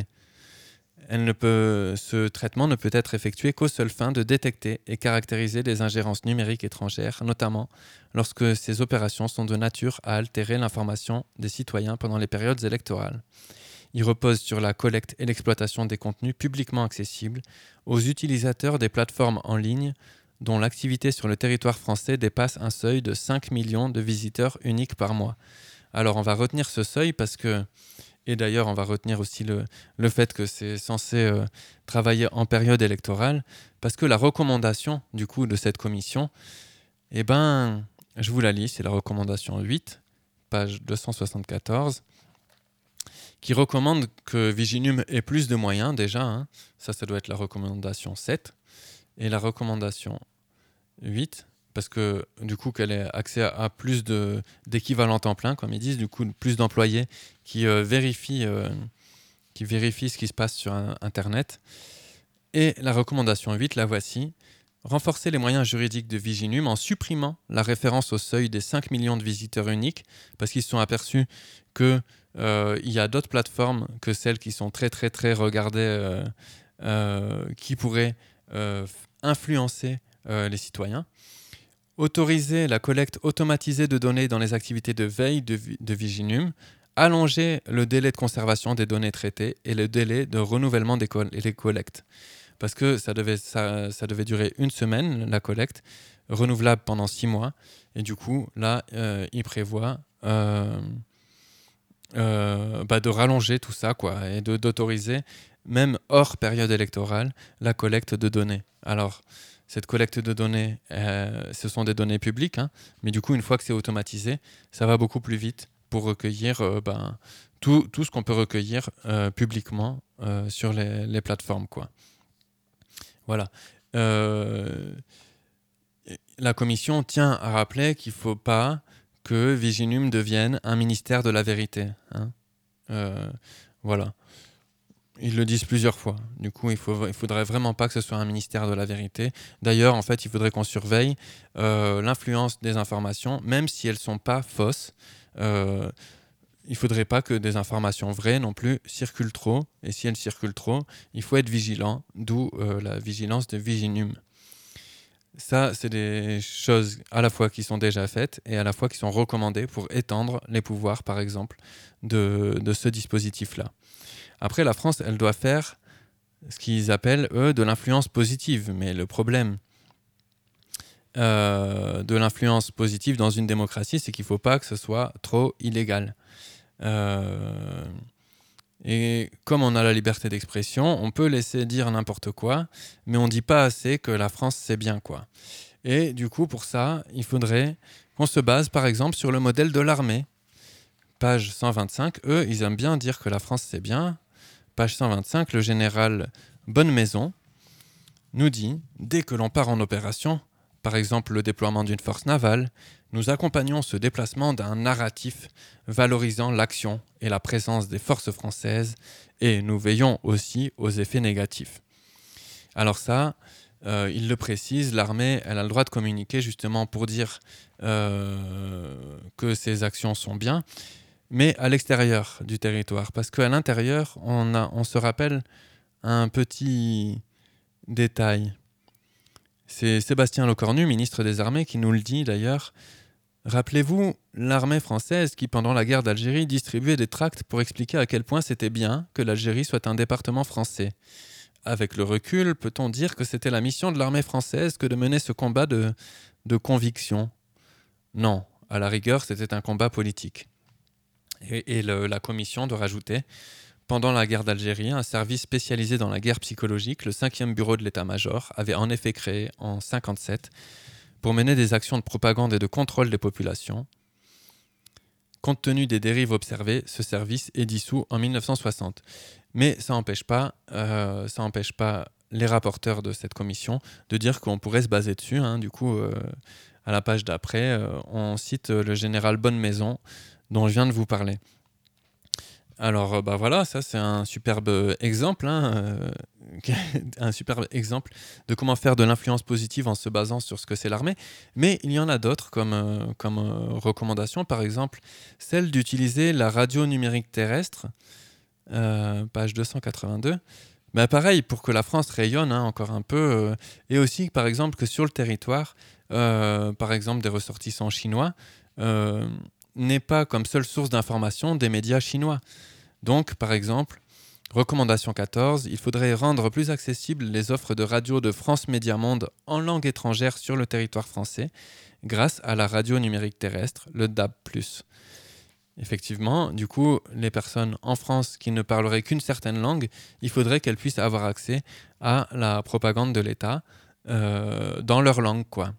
Ce traitement ne peut être effectué qu'aux seules fins de détecter et caractériser les ingérences numériques étrangères, notamment lorsque ces opérations sont de nature à altérer l'information des citoyens pendant les périodes électorales. Il repose sur la collecte et l'exploitation des contenus publiquement accessibles aux utilisateurs des plateformes en ligne dont l'activité sur le territoire français dépasse un seuil de 5 millions de visiteurs uniques par mois. Alors on va retenir ce seuil parce que, et d'ailleurs on va retenir aussi le fait que c'est censé travailler en période électorale, parce que la recommandation du coup de cette commission, Je vous la lis, c'est la recommandation 8, page 274, qui recommande que Viginum ait plus de moyens déjà. Hein. Ça doit être la recommandation 7. Et la recommandation 8, parce que du coup qu'elle ait accès à plus d'équivalents temps plein, comme ils disent, du coup plus d'employés qui vérifient ce qui se passe sur Internet. Et la recommandation 8, la voici. Renforcer les moyens juridiques de Viginum en supprimant la référence au seuil des 5 millions de visiteurs uniques, parce qu'ils se sont aperçus qu'il y a d'autres plateformes que celles qui sont très très très regardées, qui pourraient influencer les citoyens. Autoriser la collecte automatisée de données dans les activités de veille de Viginum. Allonger le délai de conservation des données traitées et le délai de renouvellement des collectes. Parce que ça devait durer 1 semaine, la collecte, renouvelable pendant 6 mois. Et du coup, là, il prévoit de rallonger tout ça, quoi, et d'autoriser, même hors période électorale, la collecte de données. Alors, cette collecte de données, ce sont des données publiques, hein, mais du coup, une fois que c'est automatisé, ça va beaucoup plus vite pour recueillir tout ce qu'on peut recueillir publiquement sur les plateformes, quoi. Voilà. La commission tient à rappeler qu'il ne faut pas que Viginum devienne un ministère de la vérité. Hein. Voilà. Ils le disent plusieurs fois. Du coup, il faudrait vraiment pas que ce soit un ministère de la vérité. D'ailleurs, en fait, il faudrait qu'on surveille l'influence des informations, même si elles ne sont pas fausses. Il ne faudrait pas que des informations vraies non plus circulent trop. Et si elles circulent trop, il faut être vigilant, d'où la vigilance de Viginum. Ça, c'est des choses à la fois qui sont déjà faites et à la fois qui sont recommandées pour étendre les pouvoirs, par exemple, de ce dispositif-là. Après, la France, elle doit faire ce qu'ils appellent, eux, de l'influence positive. Mais le problème de l'influence positive dans une démocratie, c'est qu'il ne faut pas que ce soit trop illégal. Et comme on a la liberté d'expression, on peut laisser dire n'importe quoi, mais on ne dit pas assez que la France, c'est bien, quoi. Et du coup, pour ça, il faudrait qu'on se base, par exemple, sur le modèle de l'armée. Page 125, eux, ils aiment bien dire que la France, c'est bien. Page 125, le général Bonnemaison nous dit « Dès que l'on part en opération, par exemple le déploiement d'une force navale, nous accompagnons ce déplacement d'un narratif valorisant l'action et la présence des forces françaises et nous veillons aussi aux effets négatifs. » Alors ça, il le précise, l'armée, elle a le droit de communiquer justement pour dire que ces actions sont bien, mais à l'extérieur du territoire. Parce qu'à l'intérieur, on se rappelle un petit détail. C'est Sébastien Lecornu, ministre des Armées, qui nous le dit d'ailleurs. Rappelez-vous l'armée française qui, pendant la guerre d'Algérie, distribuait des tracts pour expliquer à quel point c'était bien que l'Algérie soit un département français. Avec le recul, peut-on dire que c'était la mission de l'armée française que de mener ce combat de conviction ? Non, à la rigueur, c'était un combat politique. Et la commission doit rajouter, pendant la guerre d'Algérie, un service spécialisé dans la guerre psychologique, le 5e bureau de l'état-major, avait en effet créé en 1957 pour mener des actions de propagande et de contrôle des populations. Compte tenu des dérives observées, ce service est dissous en 1960. Mais ça n'empêche pas les rapporteurs de cette commission de dire qu'on pourrait se baser dessus. Hein. Du coup, à la page d'après, on cite le général Bonnemaison, dont je viens de vous parler. Alors, voilà, ça c'est un superbe exemple, un superbe exemple de comment faire de l'influence positive en se basant sur ce que c'est l'armée. Mais il y en a d'autres comme recommandation, par exemple, celle d'utiliser la radio numérique terrestre, page 282. Pareil, pour que la France rayonne encore un peu, et aussi, par exemple, que sur le territoire, par exemple, des ressortissants chinois, n'est pas comme seule source d'information des médias chinois. Donc, par exemple, recommandation 14, il faudrait rendre plus accessibles les offres de radio de France Média Monde en langue étrangère sur le territoire français grâce à la radio numérique terrestre, le DAB+. Effectivement, du coup, les personnes en France qui ne parleraient qu'une certaine langue, il faudrait qu'elles puissent avoir accès à la propagande de l'État dans leur langue, quoi.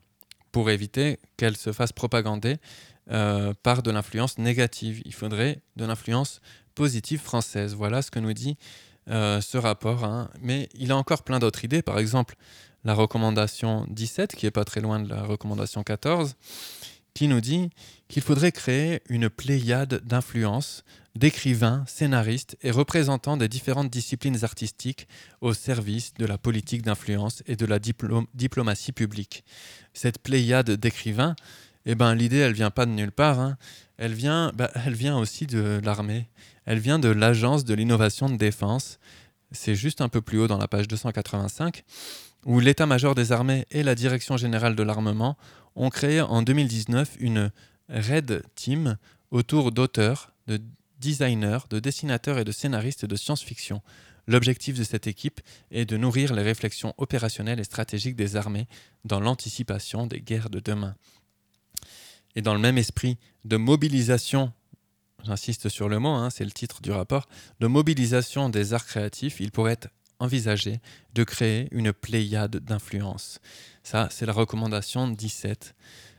pour éviter qu'elle se fasse propagander par de l'influence négative. Il faudrait de l'influence positive française. Voilà ce que nous dit ce rapport. Hein. Mais il a encore plein d'autres idées. Par exemple, la recommandation 17, qui n'est pas très loin de la recommandation 14, qui nous dit qu'il faudrait créer une pléiade d'influences, d'écrivains, scénaristes et représentants des différentes disciplines artistiques au service de la politique d'influence et de la diplomatie publique. Cette pléiade d'écrivains, l'idée, elle ne vient pas de nulle part. Hein. Elle vient aussi de l'armée. Elle vient de l'Agence de l'innovation de défense. C'est juste un peu plus haut dans la page 285, où l'état-major des armées et la direction générale de l'armement ont créé en 2019 une Red Team autour d'auteurs, de designers, de dessinateurs et de scénaristes de science-fiction. L'objectif de cette équipe est de nourrir les réflexions opérationnelles et stratégiques des armées dans l'anticipation des guerres de demain. Et dans le même esprit de mobilisation, j'insiste sur le mot, hein, c'est le titre du rapport, de mobilisation des arts créatifs, il pourrait être envisagé de créer une pléiade d'influence. Ça, c'est la recommandation 17.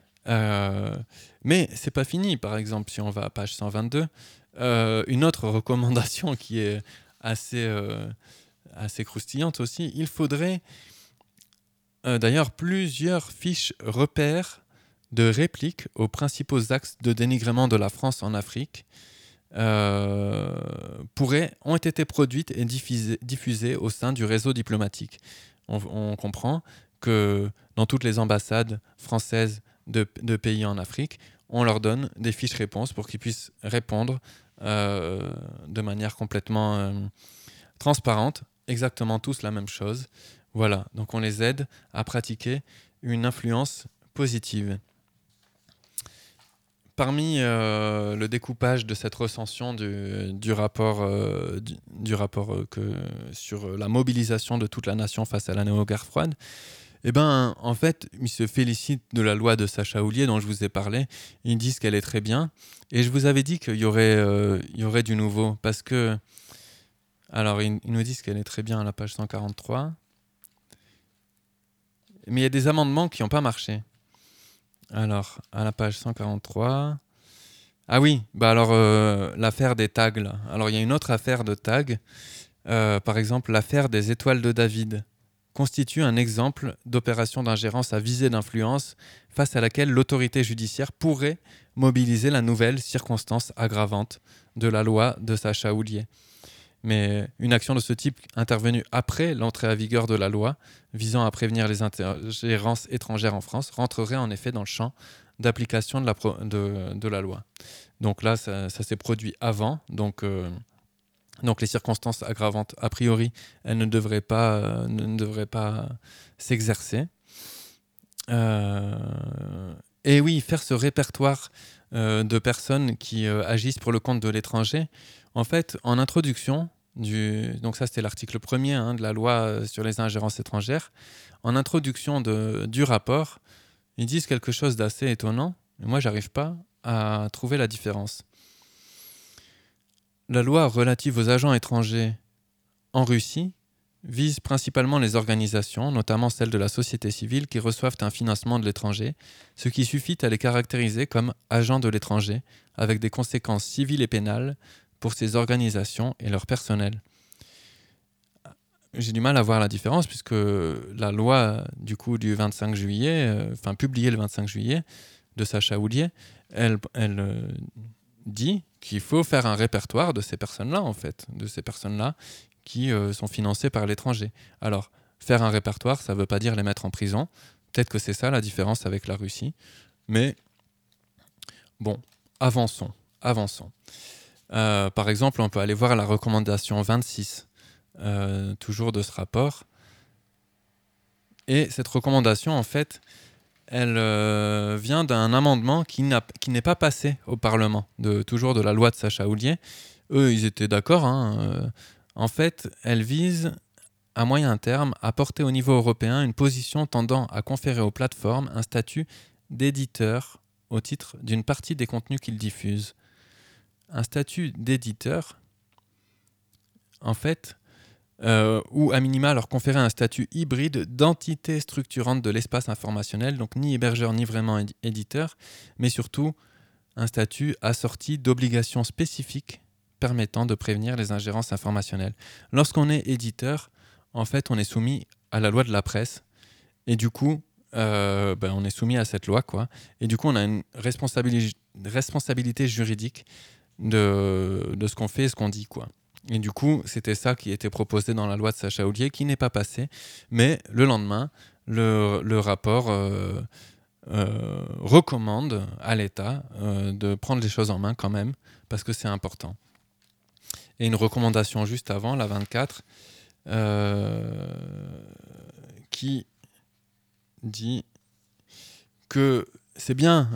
Mais c'est pas fini. Par exemple, si on va à page 122, une autre recommandation qui est assez croustillante aussi, il faudrait d'ailleurs plusieurs fiches repères de répliques aux principaux axes de dénigrement de la France en Afrique ont été produites et diffusées au sein du réseau diplomatique. On comprend que dans toutes les ambassades françaises de pays en Afrique, on leur donne des fiches réponses pour qu'ils puissent répondre de manière complètement transparente, exactement tous la même chose. Voilà, donc on les aide à pratiquer une influence positive. Parmi le découpage de cette recension du rapport, sur la mobilisation de toute la nation face à la néo-guerre froide, en fait, ils se félicitent de la loi de Sacha Houlié dont je vous ai parlé. Ils disent qu'elle est très bien. Et je vous avais dit qu'il y aurait du nouveau. Parce que... Alors, ils nous disent qu'elle est très bien à la page 143. Mais il y a des amendements qui n'ont pas marché. Alors, à la page 143... Ah oui, l'affaire des tags, là. Alors, il y a une autre affaire de tags. Par exemple, l'affaire des étoiles de David constitue un exemple d'opération d'ingérence à visée d'influence face à laquelle l'autorité judiciaire pourrait mobiliser la nouvelle circonstance aggravante de la loi de Sacha Houlié. Mais une action de ce type intervenue après l'entrée à vigueur de la loi visant à prévenir les ingérences étrangères en France rentrerait en effet dans le champ d'application de la loi. Donc là, ça s'est produit avant. Donc les circonstances aggravantes, a priori, elles ne devraient pas s'exercer. Et oui, faire ce répertoire de personnes qui agissent pour le compte de l'étranger. En fait, en introduction, donc ça c'était l'article 1er de la loi sur les ingérences étrangères, en introduction du rapport, ils disent quelque chose d'assez étonnant, mais moi j'arrive pas à trouver la différence. La loi relative aux agents étrangers en Russie vise principalement les organisations, notamment celles de la société civile, qui reçoivent un financement de l'étranger, ce qui suffit à les caractériser comme agents de l'étranger, avec des conséquences civiles et pénales pour ces organisations et leur personnel. J'ai du mal à voir la différence, puisque la loi du 25 juillet, publiée le 25 juillet, de Sacha Houlié, elle dit qu'il faut faire un répertoire de ces personnes-là, en fait, de ces personnes-là qui sont financées par l'étranger. Alors, faire un répertoire, ça ne veut pas dire les mettre en prison. Peut-être que c'est ça la différence avec la Russie. Mais, bon, avançons. Par exemple, on peut aller voir la recommandation 26, toujours de ce rapport. Et cette recommandation, en fait, elle vient d'un amendement qui n'est pas passé au Parlement, toujours de la loi de Sacha Houlié. Eux, ils étaient d'accord. En fait, elle vise, à moyen terme, à porter au niveau européen une position tendant à conférer aux plateformes un statut d'éditeur au titre d'une partie des contenus qu'ils diffusent. Un statut d'éditeur, en fait, ou à minima leur conférer un statut hybride d'entité structurante de l'espace informationnel, donc ni hébergeur ni vraiment éditeur, mais surtout un statut assorti d'obligations spécifiques permettant de prévenir les ingérences informationnelles. Lorsqu'on est éditeur, en fait, on est soumis à la loi de la presse, et du coup, on est soumis à cette loi, quoi. Et du coup, on a une responsabilité juridique de ce qu'on fait et ce qu'on dit, quoi. Et du coup, c'était ça qui était proposé dans la loi de Sacha Houlié, qui n'est pas passé. Mais le lendemain, le rapport recommande à l'État de prendre les choses en main quand même, parce que c'est important. Et une recommandation juste avant, la 24, qui dit que c'est bien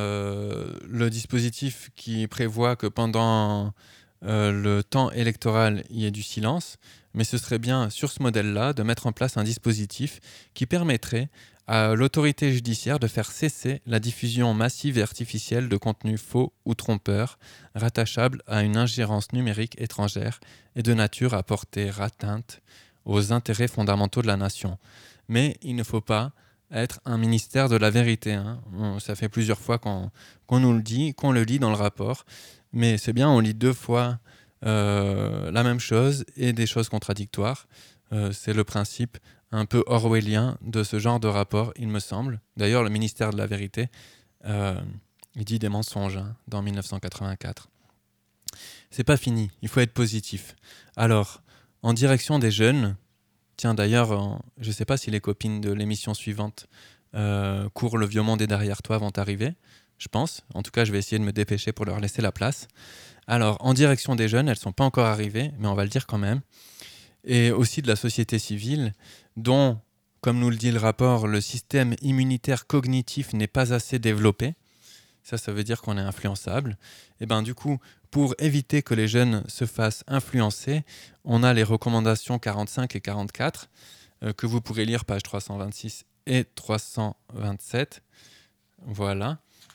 le dispositif qui prévoit que pendant le temps électoral, il y ait du silence, mais ce serait bien, sur ce modèle-là, de mettre en place un dispositif qui permettrait à l'autorité judiciaire de faire cesser la diffusion massive et artificielle de contenus faux ou trompeurs rattachables à une ingérence numérique étrangère et de nature à porter atteinte aux intérêts fondamentaux de la nation. Mais il ne faut pas être un ministère de la vérité. Hein. Ça fait plusieurs fois qu'on nous le dit, qu'on le lit dans le rapport, mais c'est bien, on lit 2 fois la même chose et des choses contradictoires. C'est le principe un peu orwellien de ce genre de rapport, il me semble. D'ailleurs, le ministère de la Vérité, il dit des mensonges dans 1984. C'est pas fini, il faut être positif. Alors, en direction des jeunes, tiens d'ailleurs, je sais pas si les copines de l'émission suivante, Cours le vieux monde est derrière toi, vont arriver, je pense. En tout cas, je vais essayer de me dépêcher pour leur laisser la place. Alors, en direction des jeunes, elles sont pas encore arrivées, mais on va le dire quand même. Et aussi de la société civile, dont, comme nous le dit le rapport, le système immunitaire cognitif n'est pas assez développé. Ça veut dire qu'on est influençable. Et ben du coup, pour éviter que les jeunes se fassent influencer, on a les recommandations 45 et 44, que vous pourrez lire page 326 et 327, voilà,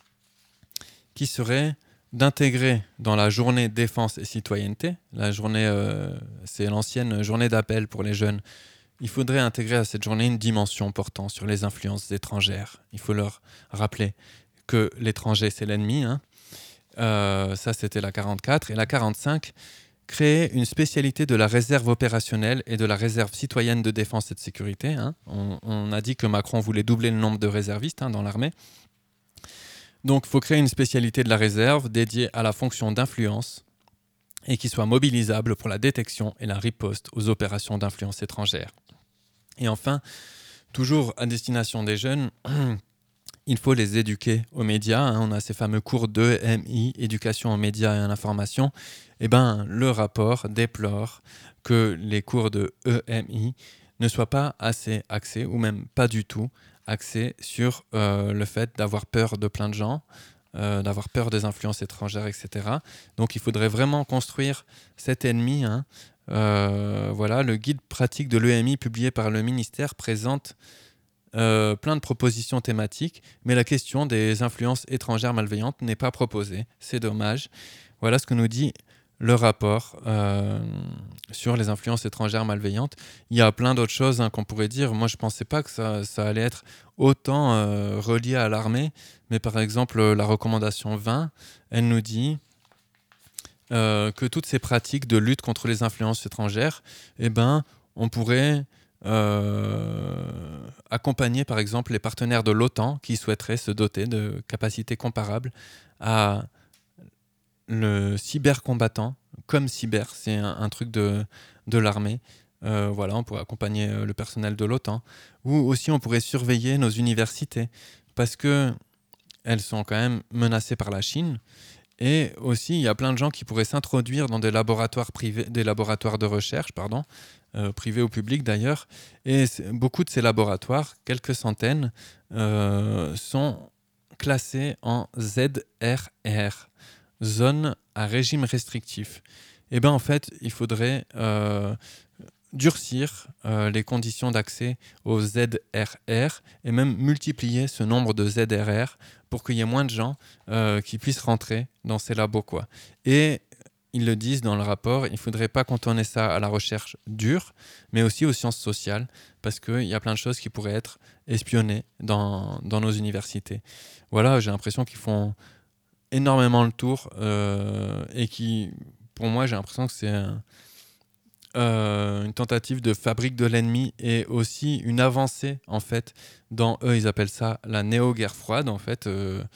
qui seraient d'intégrer dans la journée défense et citoyenneté, la journée, c'est l'ancienne journée d'appel pour les jeunes, il faudrait intégrer à cette journée une dimension portant sur les influences étrangères. Il faut leur rappeler que l'étranger, c'est l'ennemi. Hein. Ça, c'était la 44. Et la 45, créer une spécialité de la réserve opérationnelle et de la réserve citoyenne de défense et de sécurité. Hein. On a dit que Macron voulait doubler le nombre de réservistes dans l'armée. Donc, il faut créer une spécialité de la réserve dédiée à la fonction d'influence et qui soit mobilisable pour la détection et la riposte aux opérations d'influence étrangère. Et enfin, toujours à destination des jeunes, il faut les éduquer aux médias. Hein. On a ces fameux cours d'EMI, éducation aux médias et à l'information. Eh ben, le rapport déplore que les cours de EMI ne soient pas assez axés, ou même pas du tout axés sur le fait d'avoir peur de plein de gens, d'avoir peur des influences étrangères, etc. Donc il faudrait vraiment construire cet ennemi. Hein. Voilà, le guide pratique de l'EMI publié par le ministère présente plein de propositions thématiques, mais la question des influences étrangères malveillantes n'est pas proposée. C'est dommage. Voilà ce que nous dit le rapport sur les influences étrangères malveillantes. Il y a plein d'autres choses qu'on pourrait dire. Moi, je ne pensais pas que ça allait être autant relié à l'armée, mais par exemple, la recommandation 20, elle nous dit que toutes ces pratiques de lutte contre les influences étrangères, eh ben, on pourrait accompagner par exemple les partenaires de l'OTAN qui souhaiteraient se doter de capacités comparables à le cybercombattant, comme cyber, c'est un truc de l'armée. Voilà, on pourrait accompagner le personnel de l'OTAN. Ou aussi on pourrait surveiller nos universités, parce qu'elles sont quand même menacées par la Chine. Et aussi, il y a plein de gens qui pourraient s'introduire dans des laboratoires privés, des laboratoires de recherche, privés ou publics d'ailleurs. Et beaucoup de ces laboratoires, quelques centaines, sont classés en ZRR, zone à régime restrictif. Et bien en fait, il faudrait durcir les conditions d'accès aux ZRR et même multiplier ce nombre de ZRR pour qu'il y ait moins de gens qui puissent rentrer dans ces labos, quoi. Et ils le disent dans le rapport, il ne faudrait pas cantonner ça à la recherche dure, mais aussi aux sciences sociales, parce qu'il y a plein de choses qui pourraient être espionnées dans nos universités. Voilà, j'ai l'impression qu'ils font énormément le tour et qui, pour moi, j'ai l'impression que c'est une tentative de fabrique de l'ennemi et aussi une avancée, en fait, dans eux, ils appellent ça la néo-guerre froide, en fait,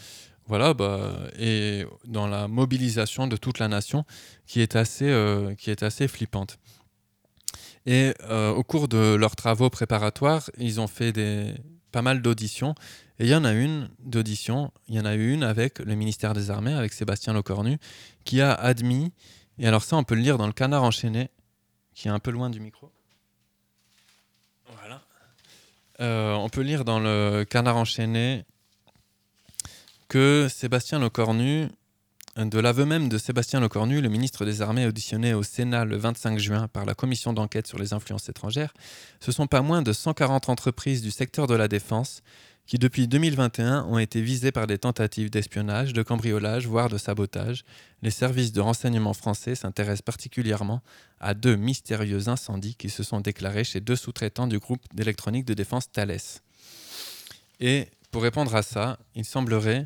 et dans la mobilisation de toute la nation qui est assez flippante. Et au cours de leurs travaux préparatoires, ils ont fait pas mal d'auditions. Et il y en a eu une avec le ministère des Armées, avec Sébastien Lecornu, qui a admis, et alors ça on peut le lire dans le Canard enchaîné, qui est un peu loin du micro. Voilà. On peut lire dans le Canard enchaîné que Sébastien Lecornu, de l'aveu même de Sébastien Lecornu, le ministre des Armées auditionné au Sénat le 25 juin par la commission d'enquête sur les influences étrangères, ce sont pas moins de 140 entreprises du secteur de la défense qui depuis 2021 ont été visées par des tentatives d'espionnage, de cambriolage, voire de sabotage. Les services de renseignement français s'intéressent particulièrement à 2 mystérieux incendies qui se sont déclarés chez 2 sous-traitants du groupe d'électronique de défense Thales. Et pour répondre à ça, il semblerait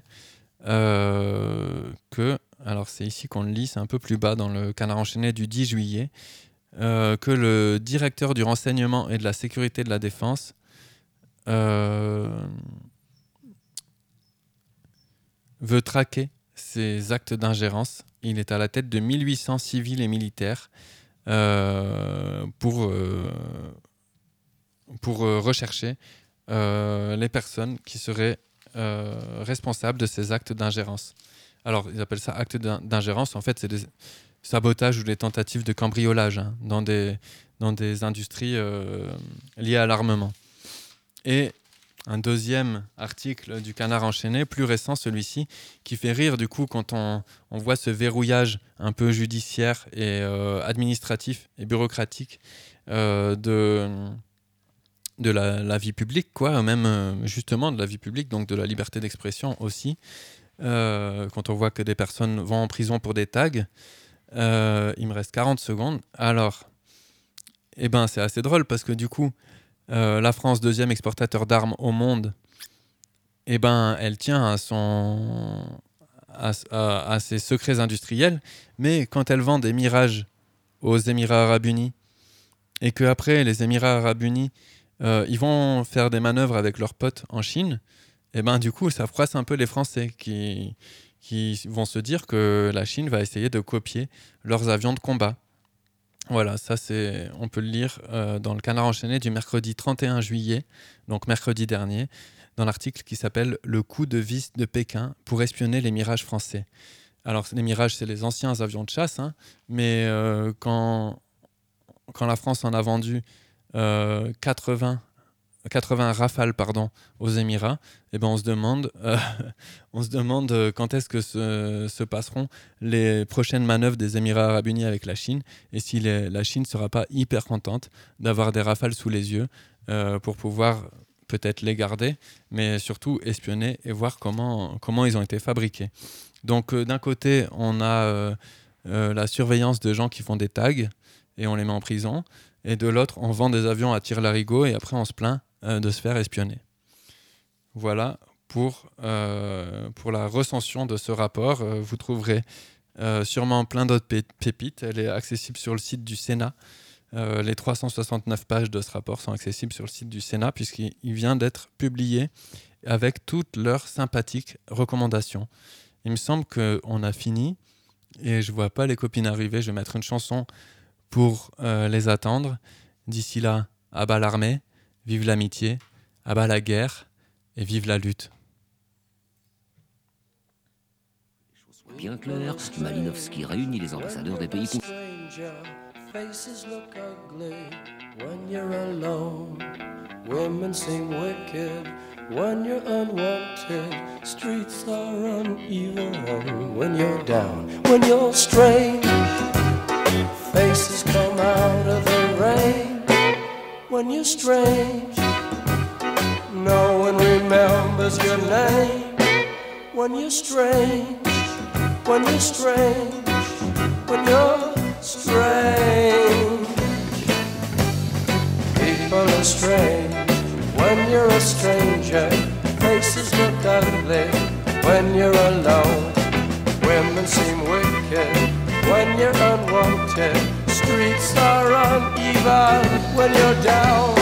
que, alors c'est ici qu'on le lit, c'est un peu plus bas dans le Canard enchaîné du 10 juillet, que le directeur du renseignement et de la sécurité de la défense veut traquer ces actes d'ingérence. Il est à la tête de 1800 civils et militaires pour rechercher les personnes qui seraient responsables de ces actes d'ingérence. Alors, ils appellent ça actes d'ingérence. En fait, c'est des sabotages ou des tentatives de cambriolage dans des industries liées à l'armement. Et un deuxième article du Canard enchaîné, plus récent celui-ci, qui fait rire du coup quand on voit ce verrouillage un peu judiciaire et administratif et bureaucratique de la vie publique, quoi, même justement de la vie publique, donc de la liberté d'expression aussi. Quand on voit que des personnes vont en prison pour des tags, il me reste 40 secondes. Alors, c'est assez drôle parce que du coup, la France, deuxième exportateur d'armes au monde, elle tient à ses secrets industriels, mais quand elle vend des Mirages aux Émirats Arabes Unis et qu'après les Émirats Arabes Unis ils vont faire des manœuvres avec leurs potes en Chine, du coup ça froisse un peu les Français qui vont se dire que la Chine va essayer de copier leurs avions de combat. Voilà, ça on peut le lire dans le Canard enchaîné du mercredi 31 juillet, donc mercredi dernier, dans l'article qui s'appelle « Le coup de vis de Pékin pour espionner les Mirages français ». Alors les Mirages, c'est les anciens avions de chasse, mais quand la France en a vendu 80 Rafales aux Émirats, on se demande quand est-ce que se passeront les prochaines manœuvres des Émirats Arabes Unis avec la Chine et si la Chine ne sera pas hyper contente d'avoir des Rafales sous les yeux pour pouvoir peut-être les garder, mais surtout espionner et voir comment ils ont été fabriqués. Donc d'un côté, on a la surveillance de gens qui font des tags et on les met en prison, et de l'autre, on vend des avions à tire-larigot et après on se plaint de se faire espionner. Voilà pour la recension de ce rapport. Vous trouverez sûrement plein d'autres pépites. Elle est accessible sur le site du Sénat. Les 369 pages de ce rapport sont accessibles sur le site du Sénat puisqu'il vient d'être publié avec toutes leurs sympathiques recommandations. Il me semble qu'on a fini et je ne vois pas les copines arriver. Je vais mettre une chanson pour les attendre. D'ici là, à bas l'armée, vive l'amitié, à bas la guerre et vive la lutte. Bien clair, Malinowski réunit les ambassadeurs des pays. Faces look ugly when you're alone. Women seem wicked when you're unwanted. Streets are uneven when you're down. When you're strange, faces come out of the rain. When you're strange, no one remembers your name. When you're strange, when you're strange, when you're strange. People are strange when you're a stranger. Faces look ugly when you're alone. Women seem wicked when you're unwanted. Streets are uneven when you're down.